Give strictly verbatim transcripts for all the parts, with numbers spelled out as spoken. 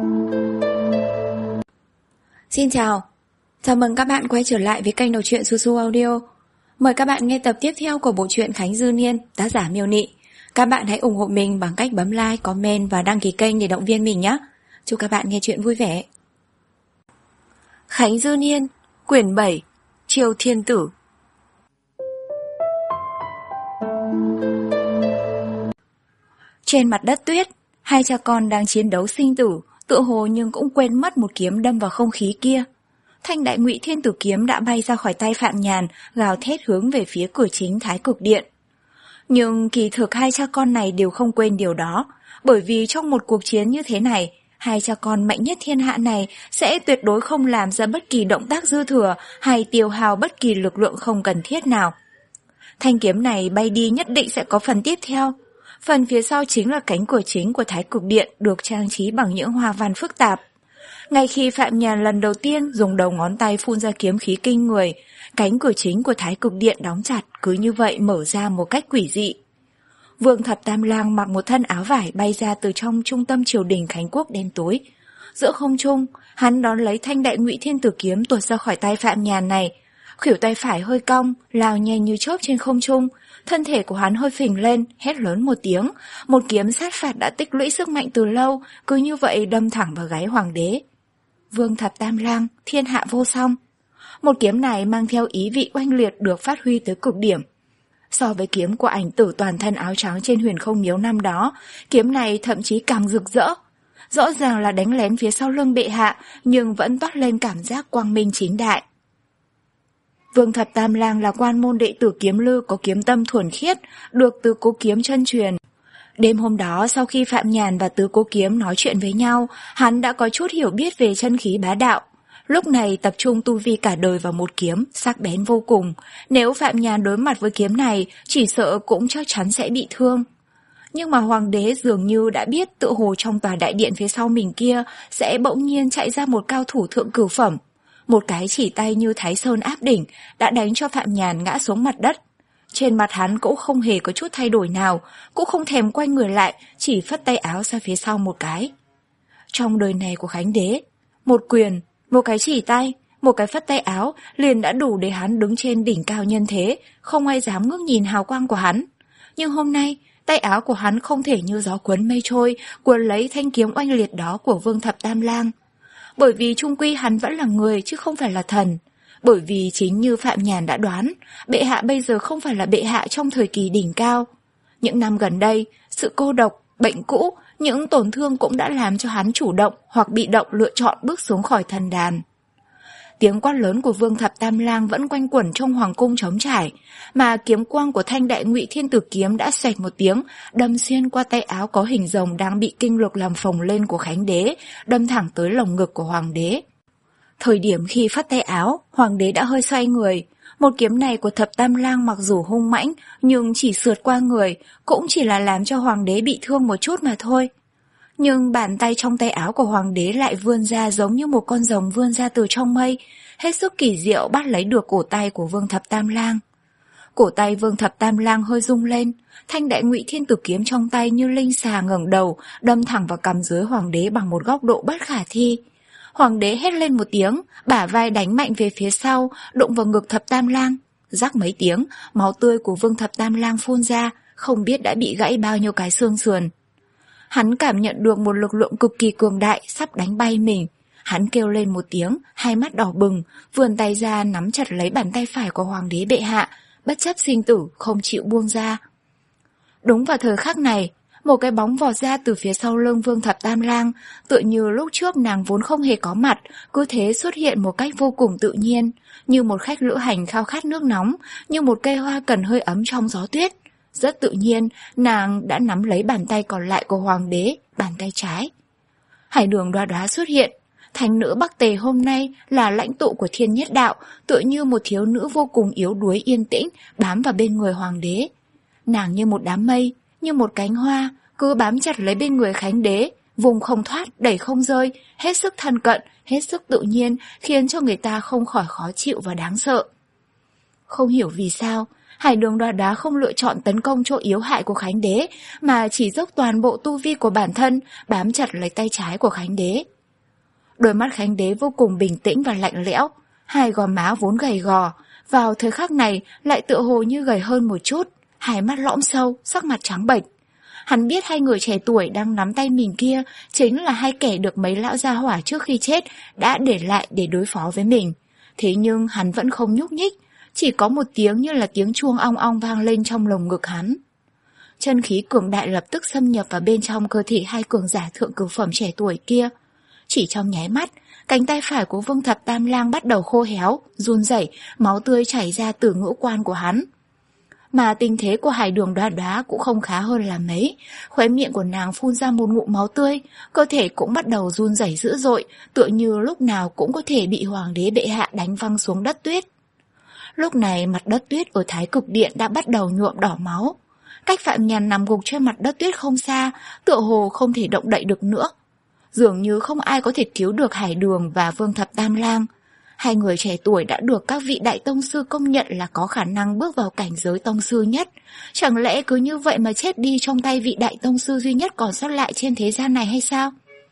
Xin chào, chào mừng các bạn quay trở lại với kênh đọc truyện Su Su Audio. Mời các bạn nghe tập tiếp theo của bộ truyện Khánh Dư Niên, tác giả Miêu Nị. Các bạn hãy ủng hộ mình bằng cách bấm like, comment và đăng ký kênh để động viên mình nhé. Chúc các bạn nghe truyện vui vẻ. Khánh Dư Niên, quyển bảy, Triều Thiên Tử. Trên mặt đất tuyết, hai cha con đang chiến đấu sinh tử, tựa hồ nhưng cũng quên mất một kiếm đâm vào không khí kia. Thanh đại ngụy thiên tử kiếm đã bay ra khỏi tay Phạm Nhàn, gào thét hướng về phía cửa chính Thái Cực Điện. Nhưng kỳ thực hai cha con này đều không quên điều đó, bởi vì trong một cuộc chiến như thế này, hai cha con mạnh nhất thiên hạ này sẽ tuyệt đối không làm ra bất kỳ động tác dư thừa hay tiêu hao bất kỳ lực lượng không cần thiết nào. Thanh kiếm này bay đi nhất định sẽ có phần tiếp theo. Phần phía sau chính là cánh cửa chính của Thái Cực Điện được trang trí bằng những hoa văn phức tạp. Ngay khi Phạm Nhàn lần đầu tiên dùng đầu ngón tay phun ra kiếm khí kinh người, cánh cửa chính của Thái Cực Điện đóng chặt cứ như vậy mở ra một cách quỷ dị. Vương Thập Tam Lang mặc một thân áo vải bay ra từ trong trung tâm triều đình Khánh Quốc đen tối. Giữa không trung, hắn đón lấy thanh đại ngụy thiên tử kiếm tuột ra khỏi tay Phạm Nhàn này. Khuỷu tay phải hơi cong, lao nhanh như chớp trên không trung, thân thể của hắn hơi phình lên, hét lớn một tiếng, một kiếm sát phạt đã tích lũy sức mạnh từ lâu, cứ như vậy đâm thẳng vào gáy hoàng đế. Vương Thập Tam Lang, thiên hạ vô song. Một kiếm này mang theo ý vị oanh liệt được phát huy tới cực điểm. So với kiếm của ảnh tử toàn thân áo trắng trên Huyền Không Miếu năm đó, kiếm này thậm chí càng rực rỡ. Rõ ràng là đánh lén phía sau lưng bệ hạ, nhưng vẫn toát lên cảm giác quang minh chính đại. Vương Thập Tam Lang là quan môn đệ tử kiếm lư có kiếm tâm thuần khiết, được Tứ Cố Kiếm chân truyền. Đêm hôm đó sau khi Phạm Nhàn và Tứ Cố Kiếm nói chuyện với nhau, hắn đã có chút hiểu biết về chân khí bá đạo. Lúc này tập trung tu vi cả đời vào một kiếm, sắc bén vô cùng. Nếu Phạm Nhàn đối mặt với kiếm này, chỉ sợ cũng chắc chắn sẽ bị thương. Nhưng mà hoàng đế dường như đã biết tự hồ trong tòa đại điện phía sau mình kia sẽ bỗng nhiên chạy ra một cao thủ thượng cửu phẩm. Một cái chỉ tay như Thái Sơn áp đỉnh đã đánh cho Phạm Nhàn ngã xuống mặt đất. Trên mặt hắn cũng không hề có chút thay đổi nào, cũng không thèm quay người lại, chỉ phất tay áo ra phía sau một cái. Trong đời này của Khánh đế, một quyền, một cái chỉ tay, một cái phất tay áo liền đã đủ để hắn đứng trên đỉnh cao nhân thế, không ai dám ngước nhìn hào quang của hắn. Nhưng hôm nay, tay áo của hắn không thể như gió cuốn mây trôi, cuốn lấy thanh kiếm oanh liệt đó của Vương Thập Tam Lang. Bởi vì chung quy hắn vẫn là người chứ không phải là thần. Bởi vì chính như Phạm Nhàn đã đoán, bệ hạ bây giờ không phải là bệ hạ trong thời kỳ đỉnh cao. Những năm gần đây, sự cô độc, bệnh cũ, những tổn thương cũng đã làm cho hắn chủ động hoặc bị động lựa chọn bước xuống khỏi thần đàn. Tiếng quát lớn của Vương Thập Tam Lang vẫn quanh quẩn trong hoàng cung trống trải, mà kiếm quang của thanh đại ngụy thiên tử kiếm đã xoẹt một tiếng, đâm xuyên qua tay áo có hình rồng đang bị kinh lực làm phồng lên của Khánh đế, đâm thẳng tới lồng ngực của hoàng đế. Thời điểm khi phất tay áo, hoàng đế đã hơi xoay người. Một kiếm này của Thập Tam Lang mặc dù hung mãnh, nhưng chỉ sượt qua người, cũng chỉ là làm cho hoàng đế bị thương một chút mà thôi. Nhưng bàn tay trong tay áo của hoàng đế lại vươn ra giống như một con rồng vươn ra từ trong mây, hết sức kỳ diệu bắt lấy được cổ tay của Vương Thập Tam Lang. Cổ tay Vương Thập Tam Lang hơi rung lên, thanh đại ngụy thiên tử kiếm trong tay như linh xà ngẩng đầu, đâm thẳng vào cằm dưới hoàng đế bằng một góc độ bất khả thi. Hoàng đế hét lên một tiếng, bả vai đánh mạnh về phía sau, đụng vào ngực Thập Tam Lang. Rắc mấy tiếng, máu tươi của Vương Thập Tam Lang phun ra, không biết đã bị gãy bao nhiêu cái xương sườn. Hắn cảm nhận được một lực lượng cực kỳ cường đại sắp đánh bay mình. Hắn kêu lên một tiếng, hai mắt đỏ bừng, vươn tay ra nắm chặt lấy bàn tay phải của hoàng đế bệ hạ, bất chấp sinh tử không chịu buông ra. Đúng vào thời khắc này, một cái bóng vọt ra từ phía sau lưng Vương Thập Tam Lang, tựa như lúc trước nàng vốn không hề có mặt, cứ thế xuất hiện một cách vô cùng tự nhiên, như một khách lữ hành khao khát nước nóng, như một cây hoa cần hơi ấm trong gió tuyết. Rất tự nhiên, nàng đã nắm lấy bàn tay còn lại của hoàng đế, bàn tay trái. Hải Đường Đoá Đoá xuất hiện. Thánh nữ Bắc Tề hôm nay là lãnh tụ của Thiên Nhất Đạo, tựa như một thiếu nữ vô cùng yếu đuối yên tĩnh, bám vào bên người hoàng đế. Nàng như một đám mây, như một cánh hoa, cứ bám chặt lấy bên người Khánh đế, vùng không thoát, đẩy không rơi, hết sức thân cận, hết sức tự nhiên, khiến cho người ta không khỏi khó chịu và đáng sợ. Không hiểu vì sao, Hải Đường Đoá Đoá không lựa chọn tấn công chỗ yếu hại của Khánh đế, mà chỉ dốc toàn bộ tu vi của bản thân, bám chặt lấy tay trái của Khánh đế. Đôi mắt Khánh Đế vô cùng bình tĩnh và lạnh lẽo, hai gò má vốn gầy gò, vào thời khắc này lại tựa hồ như gầy hơn một chút, hai mắt lõm sâu, sắc mặt trắng bệch. Hắn biết hai người trẻ tuổi đang nắm tay mình kia chính là hai kẻ được mấy lão gia hỏa trước khi chết đã để lại để đối phó với mình. Thế nhưng hắn vẫn không nhúc nhích, chỉ có một tiếng như là tiếng chuông ong ong vang lên trong lồng ngực hắn. Chân khí cường đại lập tức xâm nhập vào bên trong cơ thể hai cường giả thượng cửu phẩm trẻ tuổi kia. Chỉ trong nháy mắt, cánh tay phải của Vương Thập Tam Lang bắt đầu khô héo, run rẩy, máu tươi chảy ra từ ngũ quan của hắn. Mà tình thế của Hải Đường Đoá Đoá cũng không khá hơn là mấy, khóe miệng của nàng phun ra một ngụm máu tươi, cơ thể cũng bắt đầu run rẩy dữ dội, tựa như lúc nào cũng có thể bị Hoàng đế bệ hạ đánh văng xuống đất tuyết. Lúc này mặt đất tuyết ở Thái Cực Điện đã bắt đầu nhuộm đỏ máu. Cách Phạm Nhàn nằm gục trên mặt đất tuyết không xa, tựa hồ không thể động đậy được nữa. Dường như không ai có thể cứu được Hải Đường và Vương Thập Tam Lang. Hai người trẻ tuổi đã được các vị đại tông sư công nhận là có khả năng bước vào cảnh giới tông sư nhất. Chẳng lẽ cứ như vậy mà chết đi trong tay vị đại tông sư duy nhất còn sót lại trên thế gian này hay sao?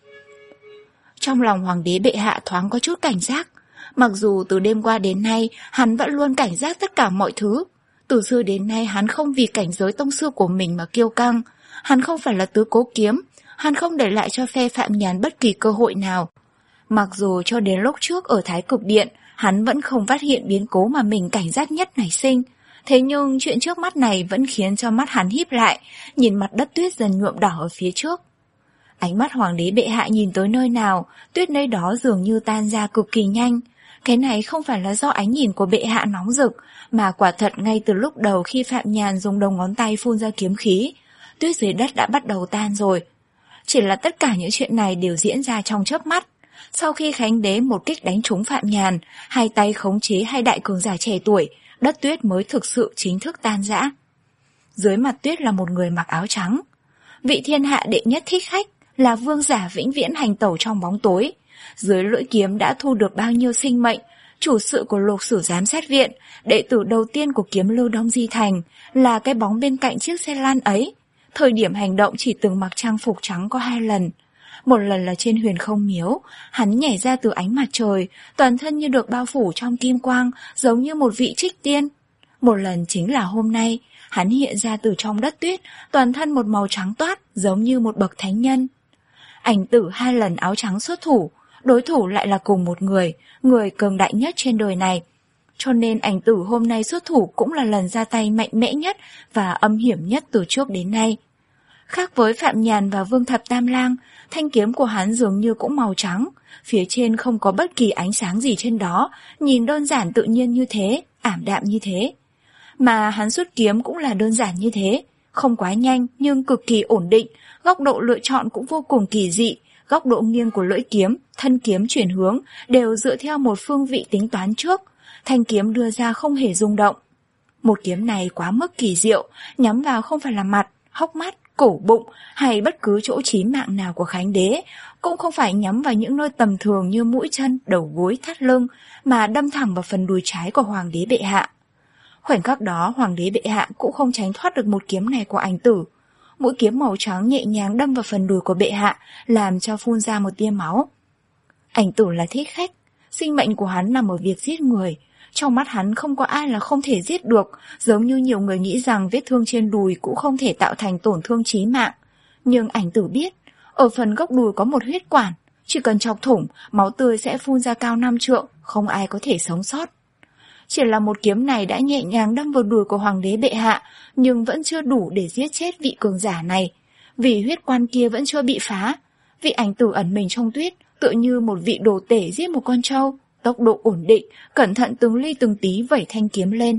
Trong lòng Hoàng đế bệ hạ thoáng có chút cảnh giác. Mặc dù từ đêm qua đến nay hắn vẫn luôn cảnh giác tất cả mọi thứ. Từ xưa đến nay hắn không vì cảnh giới tông sư của mình mà kiêu căng. Hắn không phải là tứ cố kiếm. Hắn không để lại cho phe Phạm Nhàn bất kỳ cơ hội nào. Mặc dù cho đến lúc trước ở Thái Cực Điện, hắn vẫn không phát hiện biến cố mà mình cảnh giác nhất nảy sinh. Thế nhưng chuyện trước mắt này vẫn khiến cho mắt hắn híp lại, nhìn mặt đất tuyết dần nhuộm đỏ ở phía trước. Ánh mắt Hoàng đế bệ hạ nhìn tới nơi nào, tuyết nơi đó dường như tan ra cực kỳ nhanh. Cái này không phải là do ánh nhìn của bệ hạ nóng rực, mà quả thật ngay từ lúc đầu khi Phạm Nhàn dùng đầu ngón tay phun ra kiếm khí, tuyết dưới đất đã bắt đầu tan rồi. Chỉ là tất cả những chuyện này đều diễn ra trong chớp mắt. Sau khi Khánh Đế một kích đánh trúng Phạm Nhàn, hai tay khống chế hai đại cường giả trẻ tuổi, đất tuyết mới thực sự chính thức tan rã. Dưới mặt tuyết là một người mặc áo trắng. Vị thiên hạ đệ nhất thích khách là vương giả vĩnh viễn hành tẩu trong bóng tối. Dưới lưỡi kiếm đã thu được bao nhiêu sinh mệnh, chủ sự của Lục Sử Giám Sát Viện, đệ tử đầu tiên của kiếm lưu Đông Di Thành, là cái bóng bên cạnh chiếc xe lan ấy. Thời điểm hành động chỉ từng mặc trang phục trắng có hai lần. Một lần là trên Huyền Không Miếu, hắn nhảy ra từ ánh mặt trời, toàn thân như được bao phủ trong kim quang, giống như một vị trích tiên. Một lần chính là hôm nay, hắn hiện ra từ trong đất tuyết, toàn thân một màu trắng toát, giống như một bậc thánh nhân. Ảnh Tử hai lần áo trắng xuất thủ, đối thủ lại là cùng một người, người cường đại nhất trên đời này. Cho nên Ảnh Tử hôm nay xuất thủ cũng là lần ra tay mạnh mẽ nhất và âm hiểm nhất từ trước đến nay. Khác với Phạm Nhàn và Vương Thập Tam Lang, thanh kiếm của hắn dường như cũng màu trắng, phía trên không có bất kỳ ánh sáng gì trên đó, nhìn đơn giản tự nhiên như thế, ảm đạm như thế. Mà hắn xuất kiếm cũng là đơn giản như thế, không quá nhanh nhưng cực kỳ ổn định, góc độ lựa chọn cũng vô cùng kỳ dị, góc độ nghiêng của lưỡi kiếm, thân kiếm chuyển hướng đều dựa theo một phương vị tính toán trước, thanh kiếm đưa ra không hề rung động. Một kiếm này quá mức kỳ diệu, nhắm vào không phải là mặt, hốc mắt, cổ bụng hay bất cứ chỗ chí mạng nào của Khánh Đế, cũng không phải nhắm vào những nơi tầm thường như mũi chân, đầu gối, thắt lưng, mà đâm thẳng vào phần đùi trái của Hoàng đế bệ hạ. Khoảnh khắc đó Hoàng đế bệ hạ cũng không tránh thoát được một kiếm này của Ảnh Tử. Mũi kiếm màu trắng nhẹ nhàng đâm vào phần đùi của bệ hạ, làm cho phun ra một tia máu. Ảnh Tử là thích khách, sinh mệnh của hắn nằm ở việc giết người. Trong mắt hắn không có ai là không thể giết được, giống như nhiều người nghĩ rằng vết thương trên đùi cũng không thể tạo thành tổn thương chí mạng. Nhưng Ảnh Tử biết, ở phần gốc đùi có một huyết quản, chỉ cần chọc thủng, máu tươi sẽ phun ra cao năm trượng, không ai có thể sống sót. Chỉ là một kiếm này đã nhẹ nhàng đâm vào đùi của Hoàng đế bệ hạ, nhưng vẫn chưa đủ để giết chết vị cường giả này. Vì huyết quan kia vẫn chưa bị phá, vị Ảnh Tử ẩn mình trong tuyết, tựa như một vị đồ tể giết một con trâu. Tốc độ ổn định, cẩn thận từng ly từng tí vẩy thanh kiếm lên.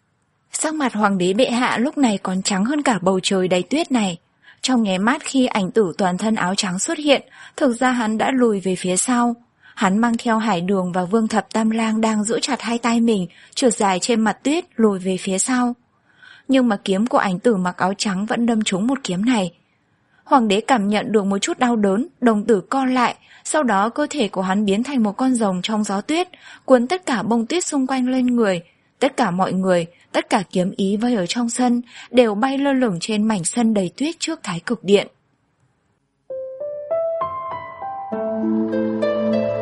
Sắc mặt Hoàng đế bệ hạ lúc này còn trắng hơn cả bầu trời đầy tuyết này. Trong nháy mắt khi Ảnh Tử toàn thân áo trắng xuất hiện, thực ra hắn đã lùi về phía sau. Hắn mang theo Hải Đường và Vương Thập Tam Lang đang giữ chặt hai tay mình, trượt dài trên mặt tuyết lùi về phía sau. Nhưng mà kiếm của Ảnh Tử mặc áo trắng vẫn đâm trúng một kiếm này. Hoàng đế cảm nhận được một chút đau đớn, đồng tử co lại, sau đó cơ thể của hắn biến thành một con rồng trong gió tuyết, cuốn tất cả bông tuyết xung quanh lên người. Tất cả mọi người, tất cả kiếm ý vây ở trong sân, đều bay lơ lửng trên mảnh sân đầy tuyết trước Thái Cực Điện.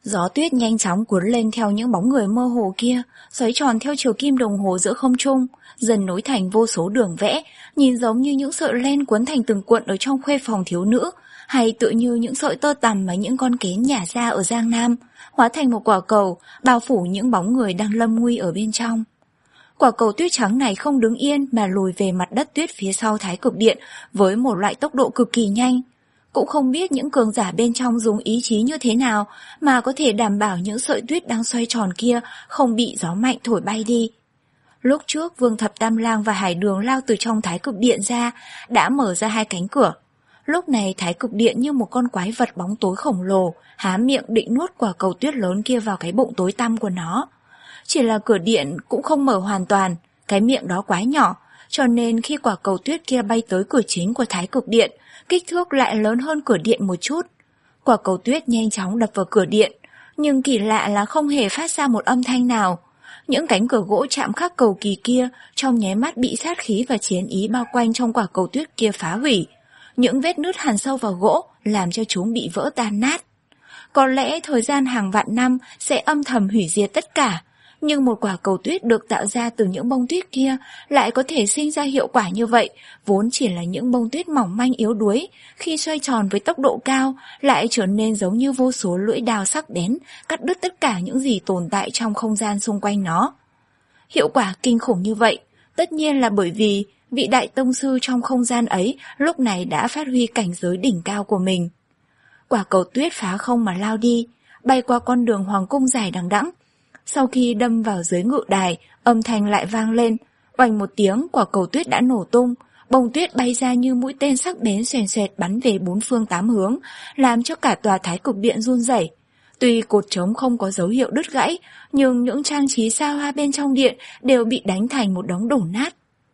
Gió tuyết nhanh chóng cuốn lên theo những bóng người mơ hồ kia, xoáy tròn theo chiều kim đồng hồ giữa không trung, dần nối thành vô số đường vẽ, nhìn giống như những sợi len cuốn thành từng cuộn ở trong khuê phòng thiếu nữ, hay tựa như những sợi tơ tằm mà những con kén nhả ra ở Giang Nam, hóa thành một quả cầu, bao phủ những bóng người đang lâm nguy ở bên trong. Quả cầu tuyết trắng này không đứng yên mà lùi về mặt đất tuyết phía sau Thái Cực Điện với một loại tốc độ cực kỳ nhanh. Cũng không biết những cường giả bên trong dùng ý chí như thế nào mà có thể đảm bảo những sợi tuyết đang xoay tròn kia không bị gió mạnh thổi bay đi. Lúc trước Vương Thập Tam Lang và Hải Đường lao từ trong Thái Cực Điện ra, đã mở ra hai cánh cửa. Lúc này Thái Cực Điện như một con quái vật bóng tối khổng lồ, há miệng định nuốt quả cầu tuyết lớn kia vào cái bụng tối tăm của nó. Chỉ là cửa điện cũng không mở hoàn toàn, cái miệng đó quá nhỏ, cho nên khi quả cầu tuyết kia bay tới cửa chính của Thái Cực Điện, kích thước lại lớn hơn cửa điện một chút. Quả cầu tuyết nhanh chóng đập vào cửa điện, nhưng kỳ lạ là không hề phát ra một âm thanh nào. Những cánh cửa gỗ chạm khắc cầu kỳ kia trong nháy mắt bị sát khí và chiến ý bao quanh trong quả cầu tuyết kia phá hủy. Những vết nứt hằn sâu vào gỗ làm cho chúng bị vỡ tan nát. Có lẽ thời gian hàng vạn năm sẽ âm thầm hủy diệt tất cả, nhưng một quả cầu tuyết được tạo ra từ những bông tuyết kia lại có thể sinh ra hiệu quả như vậy, vốn chỉ là những bông tuyết mỏng manh yếu đuối, khi xoay tròn với tốc độ cao lại trở nên giống như vô số lưỡi đao sắc bén, cắt đứt tất cả những gì tồn tại trong không gian xung quanh nó. Hiệu quả kinh khủng như vậy, tất nhiên là bởi vì vị đại tông sư trong không gian ấy lúc này đã phát huy cảnh giới đỉnh cao của mình. Quả cầu tuyết phá không mà lao đi, bay qua con đường hoàng cung dài đằng đẵng. Sau khi đâm vào dưới ngự đài, âm thanh lại vang lên, oành một tiếng quả cầu tuyết đã nổ tung, bông tuyết bay ra như mũi tên sắc bén xoèn xoẹt bắn về bốn phương tám hướng, làm cho cả tòa Thái Cực Điện run rẩy. Tuy cột trống không có dấu hiệu đứt gãy, nhưng những trang trí xa hoa bên trong điện đều bị đánh thành một đống đổ nát.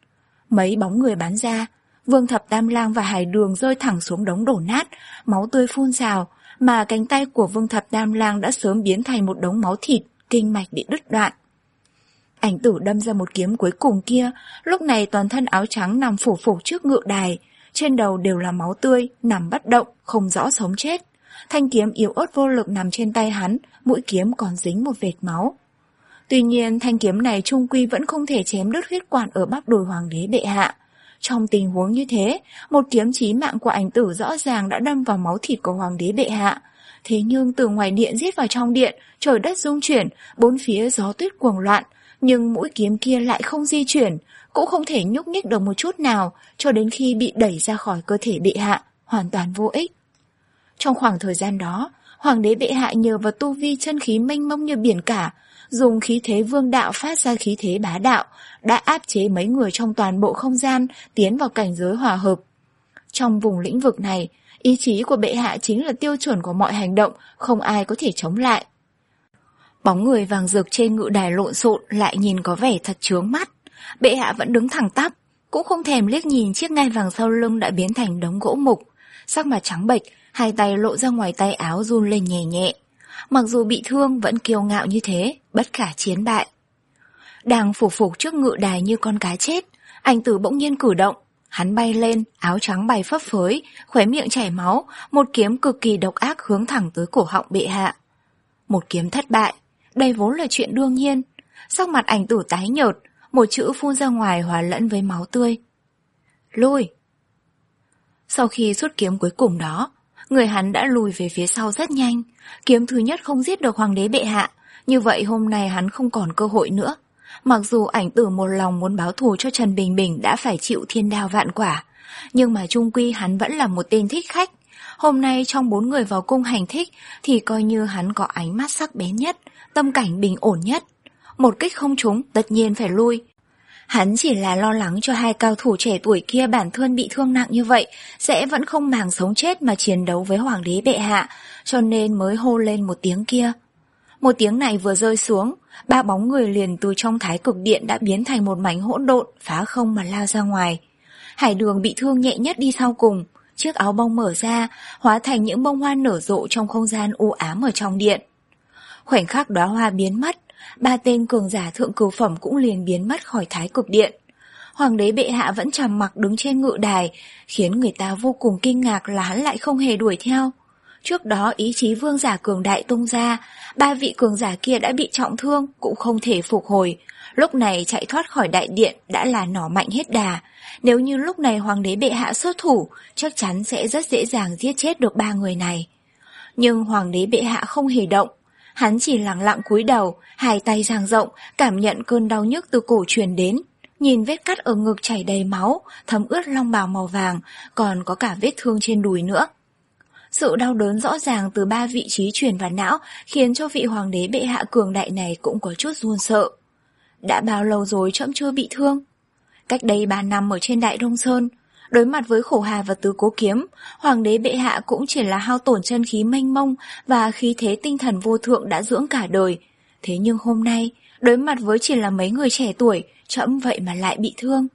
Mấy bóng người bắn ra, Vương Thập Tam Lang và Hải Đường rơi thẳng xuống đống đổ nát, máu tươi phun trào, mà cánh tay của Vương Thập Tam Lang đã sớm biến thành một đống máu thịt, kinh mạch bị đứt đoạn. Ảnh Tử đâm ra một kiếm cuối cùng kia, lúc này toàn thân áo trắng nằm phủ phục trước ngự đài, trên đầu đều là máu tươi, nằm bất động, không rõ sống chết. Thanh kiếm yếu ớt vô lực nằm trên tay hắn, mũi kiếm còn dính một vệt máu. Tuy nhiên thanh kiếm này chung quy vẫn không thể chém đứt huyết quản ở bắp đùi hoàng đế bệ hạ. Trong tình huống như thế, một kiếm chí mạng của Ảnh Tử rõ ràng đã đâm vào máu thịt của hoàng đế bệ hạ. Thế nhưng từ ngoài điện giết vào trong điện, trời đất rung chuyển, bốn phía gió tuyết cuồng loạn, nhưng mũi kiếm kia lại không di chuyển, cũng không thể nhúc nhích được một chút nào, cho đến khi bị đẩy ra khỏi cơ thể bệ hạ, hoàn toàn vô ích. Trong khoảng thời gian đó, hoàng đế bệ hạ nhờ vào tu vi chân khí mênh mông như biển cả, dùng khí thế vương đạo phát ra khí thế bá đạo, đã áp chế mấy người trong toàn bộ không gian, tiến vào cảnh giới hòa hợp. Trong vùng lĩnh vực này, ý chí của bệ hạ chính là tiêu chuẩn của mọi hành động, không ai có thể chống lại. Bóng người vàng rực trên ngự đài lộn xộn lại nhìn có vẻ thật chướng mắt. Bệ hạ vẫn đứng thẳng tắp, cũng không thèm liếc nhìn chiếc ngai vàng sau lưng đã biến thành đống gỗ mục. Sắc mặt trắng bệch, hai tay lộ ra ngoài tay áo run lên nhẹ nhẹ. Mặc dù bị thương vẫn kiêu ngạo như thế, bất khả chiến bại. Đang phủ phục trước ngự đài như con cá chết, Ảnh Tử bỗng nhiên cử động. Hắn bay lên, áo trắng bay phấp phới, khóe miệng chảy máu, một kiếm cực kỳ độc ác hướng thẳng tới cổ họng bệ hạ. Một kiếm thất bại, đây vốn là chuyện đương nhiên. Sắc mặt Ảnh Tử tái nhợt, một chữ phun ra ngoài hòa lẫn với máu tươi. Lui. Sau khi xuất kiếm cuối cùng đó, người hắn đã lùi về phía sau rất nhanh. Kiếm thứ nhất không giết được hoàng đế bệ hạ, như vậy hôm nay hắn không còn cơ hội nữa. Mặc dù Ảnh Tử một lòng muốn báo thù cho Trần Bình Bình đã phải chịu thiên đao vạn quả, nhưng mà chung quy hắn vẫn là một tên thích khách. Hôm nay trong bốn người vào cung hành thích thì coi như hắn có ánh mắt sắc bén nhất, tâm cảnh bình ổn nhất. Một kích không trúng tất nhiên phải lui. Hắn chỉ là lo lắng cho hai cao thủ trẻ tuổi kia bản thân bị thương nặng như vậy sẽ vẫn không màng sống chết mà chiến đấu với hoàng đế bệ hạ, cho nên mới hô lên một tiếng kia. Một tiếng này vừa rơi xuống, ba bóng người liền từ trong Thái Cực Điện đã biến thành một mảnh hỗn độn, phá không mà lao ra ngoài. Hải Đường bị thương nhẹ nhất đi sau cùng, chiếc áo bông mở ra, hóa thành những bông hoa nở rộ trong không gian u ám ở trong điện. Khoảnh khắc đóa hoa biến mất, ba tên cường giả thượng cửu phẩm cũng liền biến mất khỏi Thái Cực Điện. Hoàng đế bệ hạ vẫn trầm mặc đứng trên ngự đài, khiến người ta vô cùng kinh ngạc là hắn lại không hề đuổi theo. Trước đó ý chí vương giả cường đại tung ra, ba vị cường giả kia đã bị trọng thương, cũng không thể phục hồi. Lúc này chạy thoát khỏi đại điện đã là nỏ mạnh hết đà. Nếu như lúc này hoàng đế bệ hạ xuất thủ, chắc chắn sẽ rất dễ dàng giết chết được ba người này. Nhưng hoàng đế bệ hạ không hề động. Hắn chỉ lặng lặng cúi đầu, hai tay dang rộng, cảm nhận cơn đau nhức từ cổ truyền đến. Nhìn vết cắt ở ngực chảy đầy máu, thấm ướt long bào màu vàng, còn có cả vết thương trên đùi nữa. Sự đau đớn rõ ràng từ ba vị trí truyền vào não khiến cho vị hoàng đế bệ hạ cường đại này cũng có chút run sợ. Đã bao lâu rồi trẫm chưa bị thương? Cách đây ba năm ở trên Đại Đông Sơn, đối mặt với Khổ Hà và Tứ Cố Kiếm, hoàng đế bệ hạ cũng chỉ là hao tổn chân khí mênh mông và khí thế tinh thần vô thượng đã dưỡng cả đời. Thế nhưng hôm nay, đối mặt với chỉ là mấy người trẻ tuổi, trẫm vậy mà lại bị thương.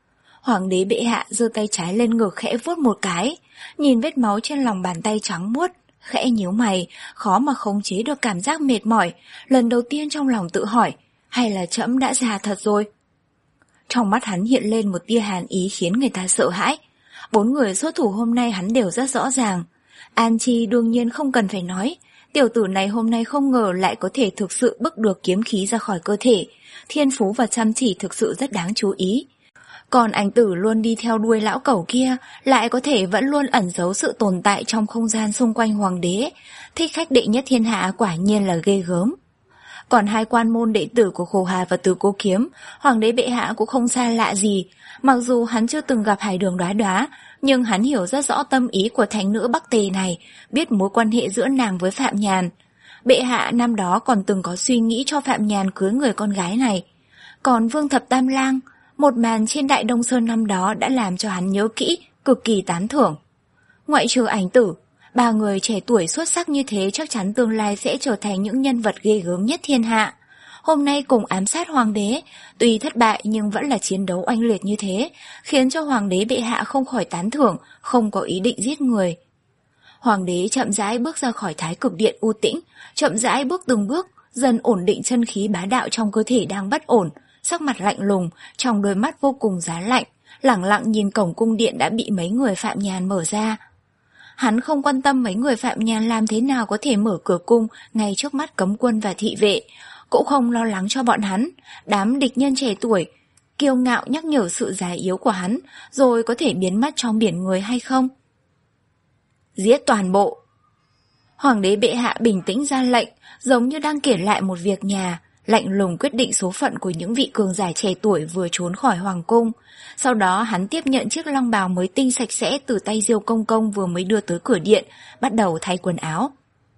Hoàng đế bệ hạ giơ tay trái lên ngực khẽ vuốt một cái, nhìn vết máu trên lòng bàn tay trắng muốt, khẽ nhíu mày, khó mà khống chế được cảm giác mệt mỏi, lần đầu tiên trong lòng tự hỏi, hay là trẫm đã già thật rồi? Trong mắt hắn hiện lên một tia hàn ý khiến người ta sợ hãi. Bốn người xuất thủ hôm nay hắn đều rất rõ ràng. An Chi đương nhiên không cần phải nói, tiểu tử này hôm nay không ngờ lại có thể thực sự bức được kiếm khí ra khỏi cơ thể, thiên phú và chăm chỉ thực sự rất đáng chú ý. Còn Ảnh Tử luôn đi theo đuôi lão cẩu kia lại có thể vẫn luôn ẩn giấu sự tồn tại trong không gian xung quanh hoàng đế, thích khách đệ nhất thiên hạ quả nhiên là ghê gớm. Còn hai quan môn đệ tử của Khổ Hà và Tứ Cố Kiếm, hoàng đế bệ hạ cũng không xa lạ gì, mặc dù hắn chưa từng gặp Hải Đường Đoá Đoá, nhưng hắn hiểu rất rõ tâm ý của thánh nữ Bắc Tề này, biết mối quan hệ giữa nàng với Phạm Nhàn. Bệ hạ năm đó còn từng có suy nghĩ cho Phạm Nhàn cưới người con gái này. Còn Vương Thập Tam Lang, một màn trên Đại Đông Sơn năm đó đã làm cho hắn nhớ kỹ, cực kỳ tán thưởng. Ngoại trừ Ảnh Tử, ba người trẻ tuổi xuất sắc như thế chắc chắn tương lai sẽ trở thành những nhân vật ghê gớm nhất thiên hạ. Hôm nay cùng ám sát hoàng đế, tuy thất bại nhưng vẫn là chiến đấu oanh liệt như thế, khiến cho hoàng đế bệ hạ không khỏi tán thưởng, không có ý định giết người. Hoàng đế chậm rãi bước ra khỏi Thái Cực Điện u tĩnh, chậm rãi bước từng bước, dần ổn định chân khí bá đạo trong cơ thể đang bất ổn, sắc mặt lạnh lùng, trong đôi mắt vô cùng giá lạnh, lẳng lặng nhìn cổng cung điện đã bị mấy người Phạm Nhàn mở ra. Hắn không quan tâm mấy người Phạm Nhàn làm thế nào có thể mở cửa cung ngay trước mắt cấm quân và thị vệ, cũng không lo lắng cho bọn hắn, đám địch nhân trẻ tuổi, kiêu ngạo nhắc nhở sự già yếu của hắn, rồi có thể biến mất trong biển người hay không? Giết toàn bộ! Hoàng đế bệ hạ bình tĩnh ra lệnh, giống như đang kể lại một việc nhà, lạnh lùng quyết định số phận của những vị cường giả trẻ tuổi vừa trốn khỏi hoàng cung. Sau đó hắn tiếp nhận chiếc long bào mới tinh sạch sẽ từ tay Diêu Công Công vừa mới đưa tới cửa điện, bắt đầu thay quần áo.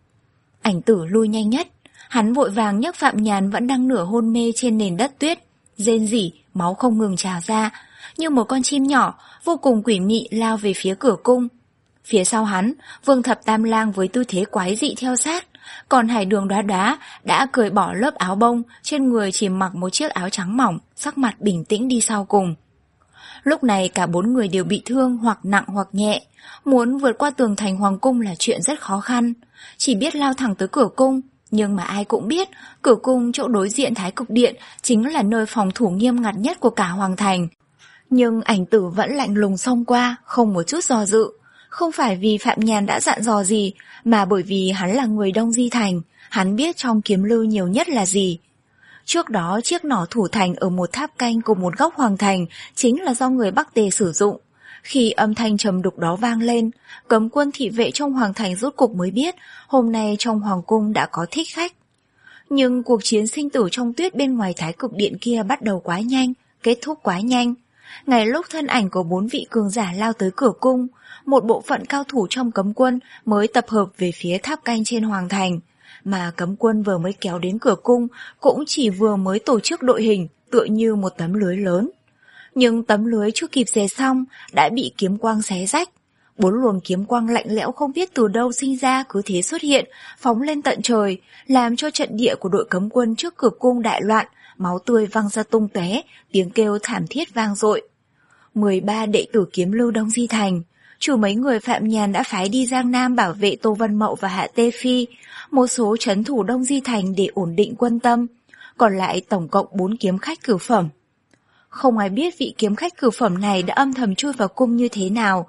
Ảnh Tử lui nhanh nhất, hắn vội vàng nhấc Phạm Nhàn vẫn đang nửa hôn mê trên nền đất tuyết, rên rỉ, máu không ngừng trào ra, như một con chim nhỏ vô cùng quỷ mị lao về phía cửa cung. Phía sau hắn, Vương Thập Tam Lang với tư thế quái dị theo sát, còn Hải Đường Đoá Đoá đã cởi bỏ lớp áo bông, trên người chỉ mặc một chiếc áo trắng mỏng, sắc mặt bình tĩnh đi sau cùng. Lúc này cả bốn người đều bị thương hoặc nặng hoặc nhẹ, muốn vượt qua tường thành hoàng cung là chuyện rất khó khăn, chỉ biết lao thẳng tới cửa cung. Nhưng mà ai cũng biết, cửa cung chỗ đối diện Thái Cực Điện chính là nơi phòng thủ nghiêm ngặt nhất của cả hoàng thành. Nhưng Ảnh Tử vẫn lạnh lùng xông qua, không một chút do dự. Không phải vì Phạm Nhàn đã dặn dò gì, mà bởi vì hắn là người Đông Di Thành, hắn biết trong kiếm lư nhiều nhất là gì. Trước đó chiếc nỏ thủ thành ở một tháp canh của một góc hoàng thành chính là do người Bắc Tề sử dụng. Khi âm thanh trầm đục đó vang lên, cấm quân thị vệ trong hoàng thành rốt cục mới biết hôm nay trong hoàng cung đã có thích khách. Nhưng cuộc chiến sinh tử trong tuyết bên ngoài Thái Cực Điện kia bắt đầu quá nhanh, kết thúc quá nhanh. Ngay lúc thân ảnh của bốn vị cường giả lao tới cửa cung, một bộ phận cao thủ trong cấm quân mới tập hợp về phía tháp canh trên hoàng thành, mà cấm quân vừa mới kéo đến cửa cung cũng chỉ vừa mới tổ chức đội hình tựa như một tấm lưới lớn. Nhưng tấm lưới chưa kịp dè xong đã bị kiếm quang xé rách. Bốn luồng kiếm quang lạnh lẽo không biết từ đâu sinh ra cứ thế xuất hiện, phóng lên tận trời, làm cho trận địa của đội cấm quân trước cửa cung đại loạn, máu tươi văng ra tung tóe, tiếng kêu thảm thiết vang dội. mười ba đệ tử kiếm lưu Đông Di Thành, trừ mấy người Phạm Nhàn đã phái đi Giang Nam bảo vệ Tô Văn Mậu và Hạ Tê Phi, một số trấn thủ Đông Di Thành để ổn định quân tâm, còn lại tổng cộng bốn kiếm khách cửu phẩm. Không ai biết vị kiếm khách cửu phẩm này đã âm thầm chui vào cung như thế nào,